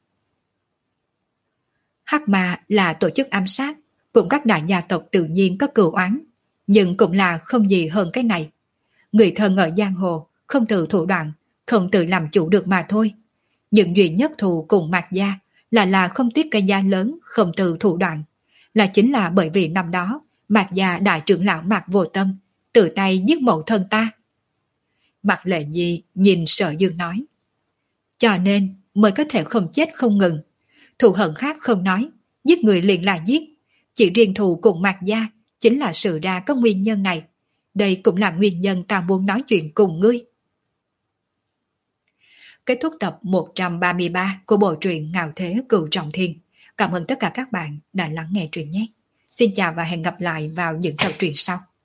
Hắc Ma là tổ chức ám sát, cùng các đại gia tộc tự nhiên có cừu oán, nhưng cũng là không gì hơn cái này. Người thân ở giang hồ, không tự thủ đoạn, không tự làm chủ được mà thôi. Nhưng duy nhất thù cùng Mạc gia là là không tiếc cái giá lớn, không tự thủ đoạn. Là chính là bởi vì năm đó, Mạc gia đại trưởng lão Mạc Vô Tâm, tự tay giết mẫu thân ta. Mạc Lệ Nhi nhìn Sở Dương nói. Cho nên mới có thể không chết không ngừng. Thù hận khác không nói, giết người liền là giết. Chỉ riêng thù cùng Mạc gia chính là sự ra có nguyên nhân này. Đây cũng là nguyên nhân ta muốn nói chuyện cùng ngươi. Kết thúc tập một trăm ba mươi ba của bộ truyện Ngạo Thế Cửu Trọng Thiên. Cảm ơn tất cả các bạn đã lắng nghe truyện nhé. Xin chào và hẹn gặp lại vào những tập truyện sau.